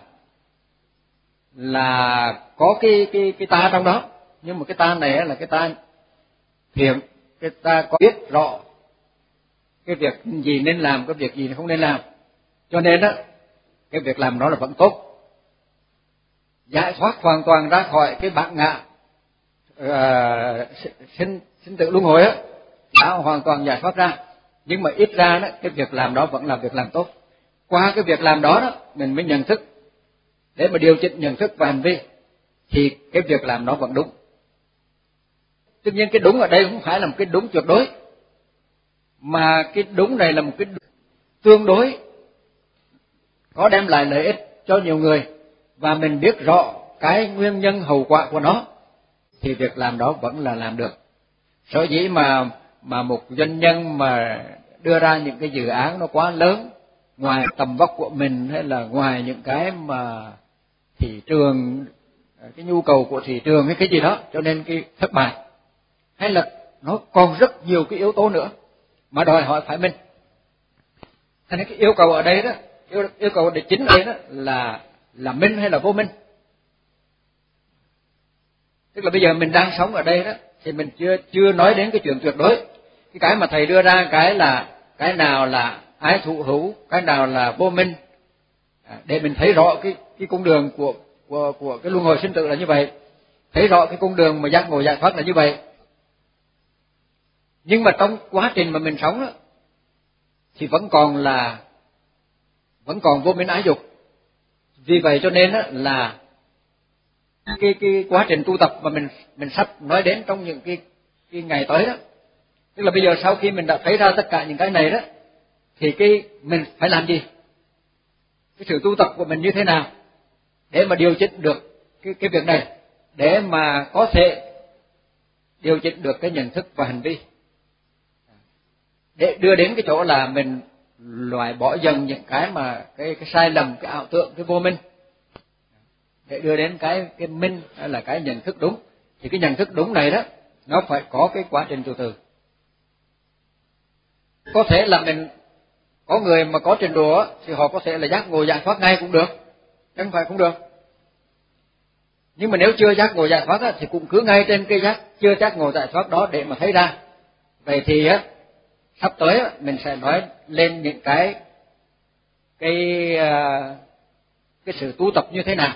là có cái cái cái ta trong đó, nhưng mà cái ta này là cái ta thiện, cái ta có biết rõ cái việc gì nên làm, cái việc gì không nên làm, cho nên đó cái việc làm đó là vẫn tốt. Giải thoát hoàn toàn ra khỏi cái bản ngã uh, sinh sinh tử luân hồi á, đã hoàn toàn giải thoát ra, nhưng mà ít ra đó cái việc làm đó vẫn là việc làm tốt. Qua cái việc làm đó đó mình mới nhận thức để mà điều chỉnh nhận thức và hành vi, thì cái việc làm đó vẫn đúng. Tuy nhiên cái đúng ở đây không phải là một cái đúng tuyệt đối, mà cái đúng này là một cái tương đối có đem lại lợi ích cho nhiều người, và mình biết rõ cái nguyên nhân hậu quả của nó, thì việc làm đó vẫn là làm được. Sở dĩ mà mà một doanh nhân mà đưa ra những cái dự án nó quá lớn, ngoài tầm vóc của mình, hay là ngoài những cái mà thị trường, cái nhu cầu của thị trường hay cái gì đó, cho nên cái thất bại, hay là nó còn rất nhiều cái yếu tố nữa mà đòi hỏi phải minh. Thế nên cái yêu cầu ở đây đó, yêu, yêu cầu để chính ở đây đó là là minh hay là vô minh. Tức là bây giờ mình đang sống ở đây đó, thì mình chưa chưa nói đến cái chuyện tuyệt đối. Cái cái mà thầy đưa ra cái là cái nào là ái thụ hữu, cái nào là vô minh, để mình thấy rõ cái cái cung đường của của của cái luân hồi sinh tử là như vậy, thấy rõ cái cung đường mà giác ngộ giải thoát là như vậy. Nhưng mà trong quá trình mà mình sống đó, thì vẫn còn là vẫn còn vô minh ái dục. Vì vậy cho nên đó là cái cái quá trình tu tập mà mình mình sắp nói đến trong những cái cái ngày tới đó, tức là bây giờ sau khi mình đã thấy ra tất cả những cái này đó, thì cái mình phải làm gì, cái sự tu tập của mình như thế nào để mà điều chỉnh được cái cái việc này, để mà có thể điều chỉnh được cái nhận thức và hành vi, để đưa đến cái chỗ là mình loại bỏ dần những cái mà cái cái sai lầm, cái ảo tưởng, cái vô minh, để đưa đến cái cái minh hay là cái nhận thức đúng. Thì cái nhận thức đúng này đó nó phải có cái quá trình từ từ. Có thể là mình có người mà có trình độ thì họ có thể là giác ngộ giải thoát ngay cũng được, chứ không phải không được. Nhưng mà nếu chưa giác ngộ giải thoát thì cũng cứ ngay trên cái giác chưa giác ngộ giải thoát đó để mà thấy ra. Vậy thì á, sắp tới mình sẽ nói lên những cái cái cái sự tu tập như thế nào,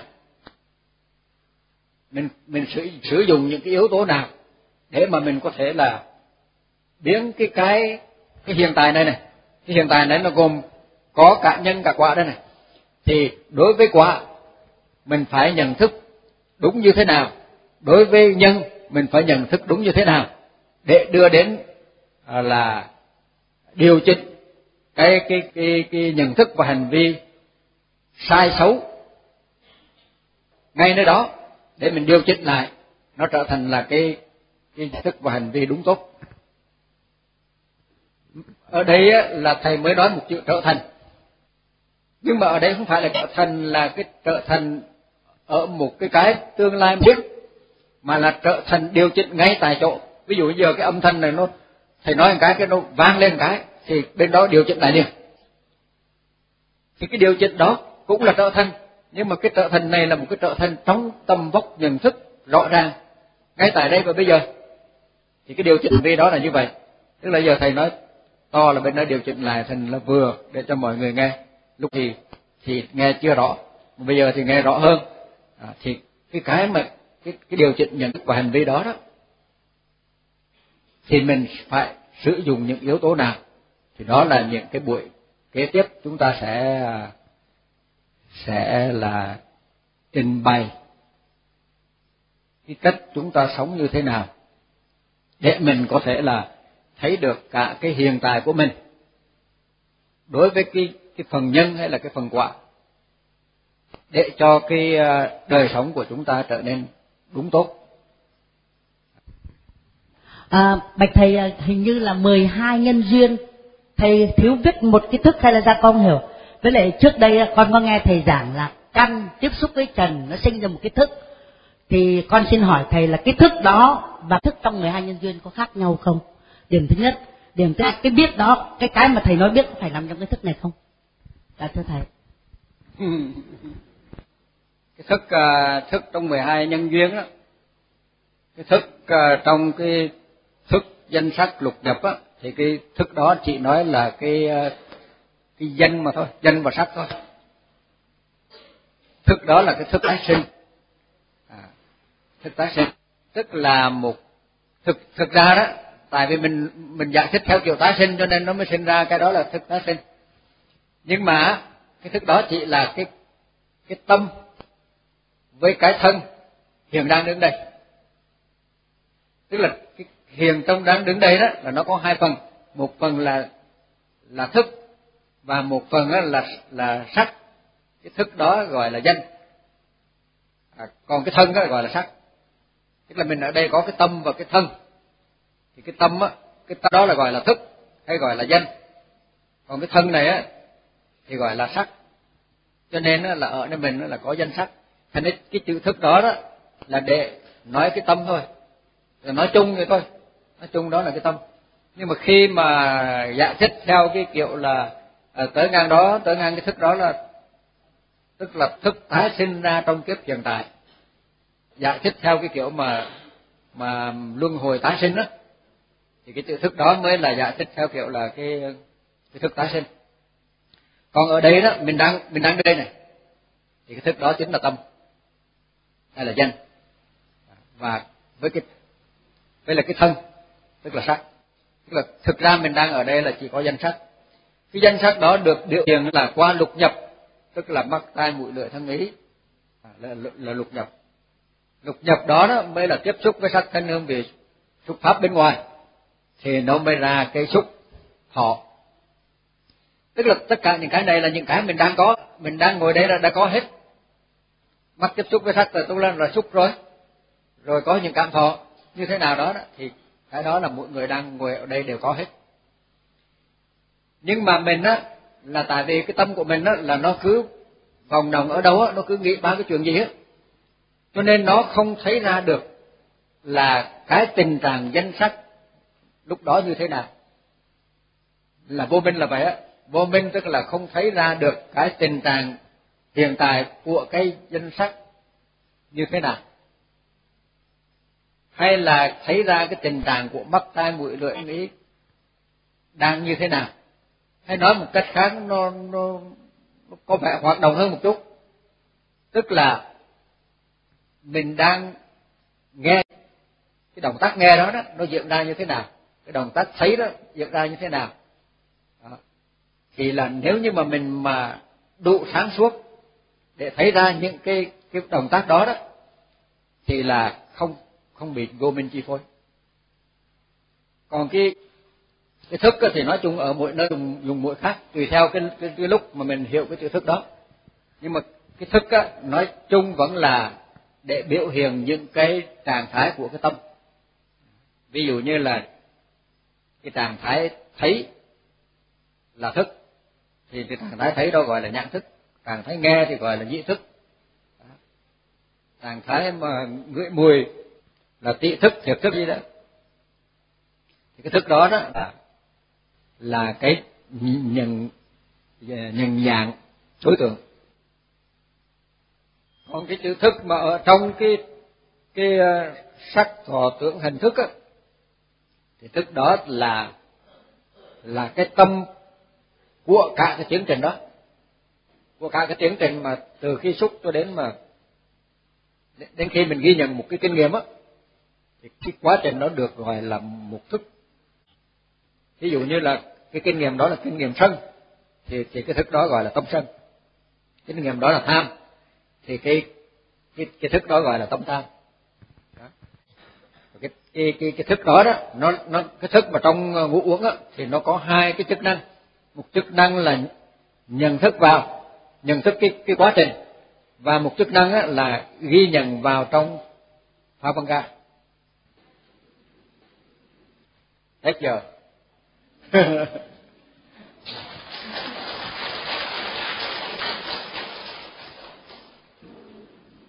mình mình sử sử dụng những cái yếu tố nào để mà mình có thể là biến cái cái cái hiện tại này này, cái hiện tại này nó gồm có cả nhân cả quả đây này. Thì đối với quả mình phải nhận thức đúng như thế nào, đối với nhân mình phải nhận thức đúng như thế nào, để đưa đến à, là điều chỉnh cái cái cái cái nhận thức và hành vi sai xấu ngay nơi đó, để mình điều chỉnh lại nó trở thành là cái cái nhận thức và hành vi đúng tốt. Ở đây là thầy mới nói một chữ trở thành, nhưng mà ở đây không phải là trở thành là cái trở thành ở một cái cái tương lai biết, mà là trở thành điều chỉnh ngay tại chỗ. Ví dụ bây giờ cái âm thanh này nó thầy nói một cái cái nó vang lên cái thì bên đó điều chỉnh lại liền, thì cái điều chỉnh đó cũng là trở thành, nhưng mà cái trở thành này là một cái trở thành trong tầm vóc nhận thức rõ ràng ngay tại đây và bây giờ. Thì cái điều chỉnh vì đó là như vậy. Tức là giờ thầy nói to là bên đó điều chỉnh lại thành là vừa để cho mọi người nghe. Lúc thì thì nghe chưa rõ, bây giờ thì nghe rõ hơn. À, thì cái cái mà cái cái điều chỉnh nhận thức và hành vi đó đó, thì mình phải sử dụng những yếu tố nào, thì đó là những cái buổi kế tiếp chúng ta sẽ sẽ là trình bày cái cách chúng ta sống như thế nào để mình có thể là thấy được cả cái hiện tại của mình đối với cái cái phần nhân hay là cái phần quả, để cho cái đời sống của chúng ta trở nên đúng tốt. À, bạch thầy, hình như là mười hai nhân duyên, thầy thiếu viết một cái thức hay là ra con hiểu? Với lại trước đây con có nghe thầy giảng là căn tiếp xúc với trần nó sinh ra một cái thức, thì con xin hỏi thầy là cái thức đó và thức trong mười hai nhân duyên có khác nhau không? Điểm thứ nhất. điểm thứ hai, cái biết đó, cái cái mà thầy nói biết có phải nằm trong cái thức này không? Dạ thưa thầy. Cái thức uh, thức trong mười hai nhân duyên đó, cái thức uh, trong cái thức danh sắc lục nhập á, thì cái thức đó chỉ nói là cái uh, cái danh mà thôi, danh và sắc thôi. Thức đó là cái thức tái sinh, à, thức tái sinh tức là một thực thực ra đó, tại vì mình mình giải thích theo kiểu tái sinh cho nên nó mới sinh ra cái đó là thức tái sinh. Nhưng mà cái thức đó chỉ là cái cái tâm với cái thân hiện đang đứng đây, tức là cái hiện tâm đang đứng đây đó là nó có hai phần, một phần là là thức và một phần đó là là sắc. Cái thức đó gọi là danh, à, còn cái thân đó gọi là sắc. Tức là mình ở đây có cái tâm và cái thân, thì cái tâm á, cái tâm đó là gọi là thức hay gọi là danh, còn cái thân này á thì gọi là sắc. Cho nên là ở nơi mình là có danh sắc, thành nên cái chữ thức đó đó là để nói cái tâm thôi, là nói chung vậy thôi, nói chung đó là cái tâm. Nhưng mà khi mà giải thích theo cái kiểu là à, tới ngang đó, tới ngang cái thức đó là tức là thức tái sinh ra trong kiếp hiện tại, giải thích theo cái kiểu mà mà luân hồi tái sinh đó, thì cái chữ thức đó mới là giải thích theo kiểu là cái cái thức tái sinh. Còn ở đây đó mình đang mình đang đây này, thì cái thức đó chính là tâm hay là danh, và với cái với là cái thân tức là sắc. Tức là thực ra mình đang ở đây là chỉ có danh sắc. Cái danh sắc đó được biểu hiện là qua lục nhập, tức là mắt tai mũi lưỡi thân ý, là, là, là lục nhập. Lục nhập đó, đó mới là tiếp xúc với sắc thân hương vị xúc pháp bên ngoài, thì nó mới ra cái xúc thọ. Tức là tất cả những cái này là những cái mình đang có, mình đang ngồi đây là đã có hết. Mắt tiếp xúc với sắc là tu lên là xúc rồi, rồi có những cảm thọ như thế nào đó, đó thì cái đó là mỗi người đang ngồi ở đây đều có hết. Nhưng mà mình á là tại vì cái tâm của mình á là nó cứ vòng đồng ở đâu á, nó cứ nghĩ ba cái chuyện gì á, cho nên nó không thấy ra được là cái tình trạng danh sắc lúc đó như thế nào. Là vô minh là vậy á, vô minh tức là không thấy ra được cái tình trạng hiện tại của cái danh sắc như thế nào, hay là thấy ra cái tình trạng của mắt tai mũi lưỡi ý đang như thế nào, hay nói một cách khác nó, nó, nó có vẻ hoạt động hơn một chút, tức là mình đang nghe cái động tác nghe đó, đó nó diễn ra như thế nào, cái động tác thấy đó diễn ra như thế nào đó. Thì là nếu như mà mình mà đủ sáng suốt để thấy ra những cái cái động tác đó đó, thì là không không bị vô minh chi phối. Còn cái cái thức thì nói chung ở mỗi nơi dùng dùng mỗi khác, tùy theo cái, cái cái lúc mà mình hiểu cái chữ thức đó. Nhưng mà cái thức á, nói chung vẫn là để biểu hiện những cái trạng thái của cái tâm. Ví dụ như là cái trạng thái thấy là thức, thì cái trạng thái thấy đó gọi là nhãn thức, trạng thái nghe thì gọi là nhĩ thức, trạng thái mà ngửi mùi là tị thức, thiệt thức gì đó. Thì cái thức đó đó là, là cái nhận nhận dạng đối tượng. Còn cái chữ thức mà ở trong cái cái sắc thọ tưởng hành thức á, thì thức đó là là cái tâm của cả cái tiến trình đó, của cả cái tiến trình mà từ khi xúc cho đến mà đến khi mình ghi nhận một cái kinh nghiệm á, thì cái quá trình đó được gọi là một thức. Ví dụ như là cái kinh nghiệm đó là kinh nghiệm sân, thì thì cái thức đó gọi là tâm sân. Kinh nghiệm đó là tham, thì cái cái cái thức đó gọi là tâm tham. Đó. Cái cái cái cái thức đó đó, nó nó cái thức mà trong ngũ uẩn á thì nó có hai cái chức năng. Một chức năng là nhận thức vào, nhận thức cái cái quá trình, và một chức năng á là ghi nhận vào trong pháp văn ca. Hết giờ.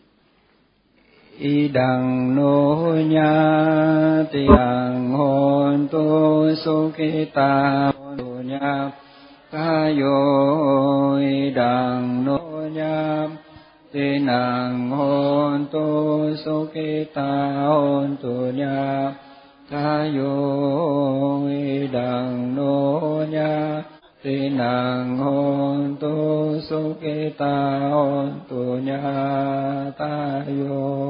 y đằng nô nha tiang hô hôn tu sukita hôn nha ca yo đằng nô nha ti nàng hôn tu sukita hôn tu nha ca yo đằng nô nha ti nàng hôn tu sukita hôn tu nha ta yo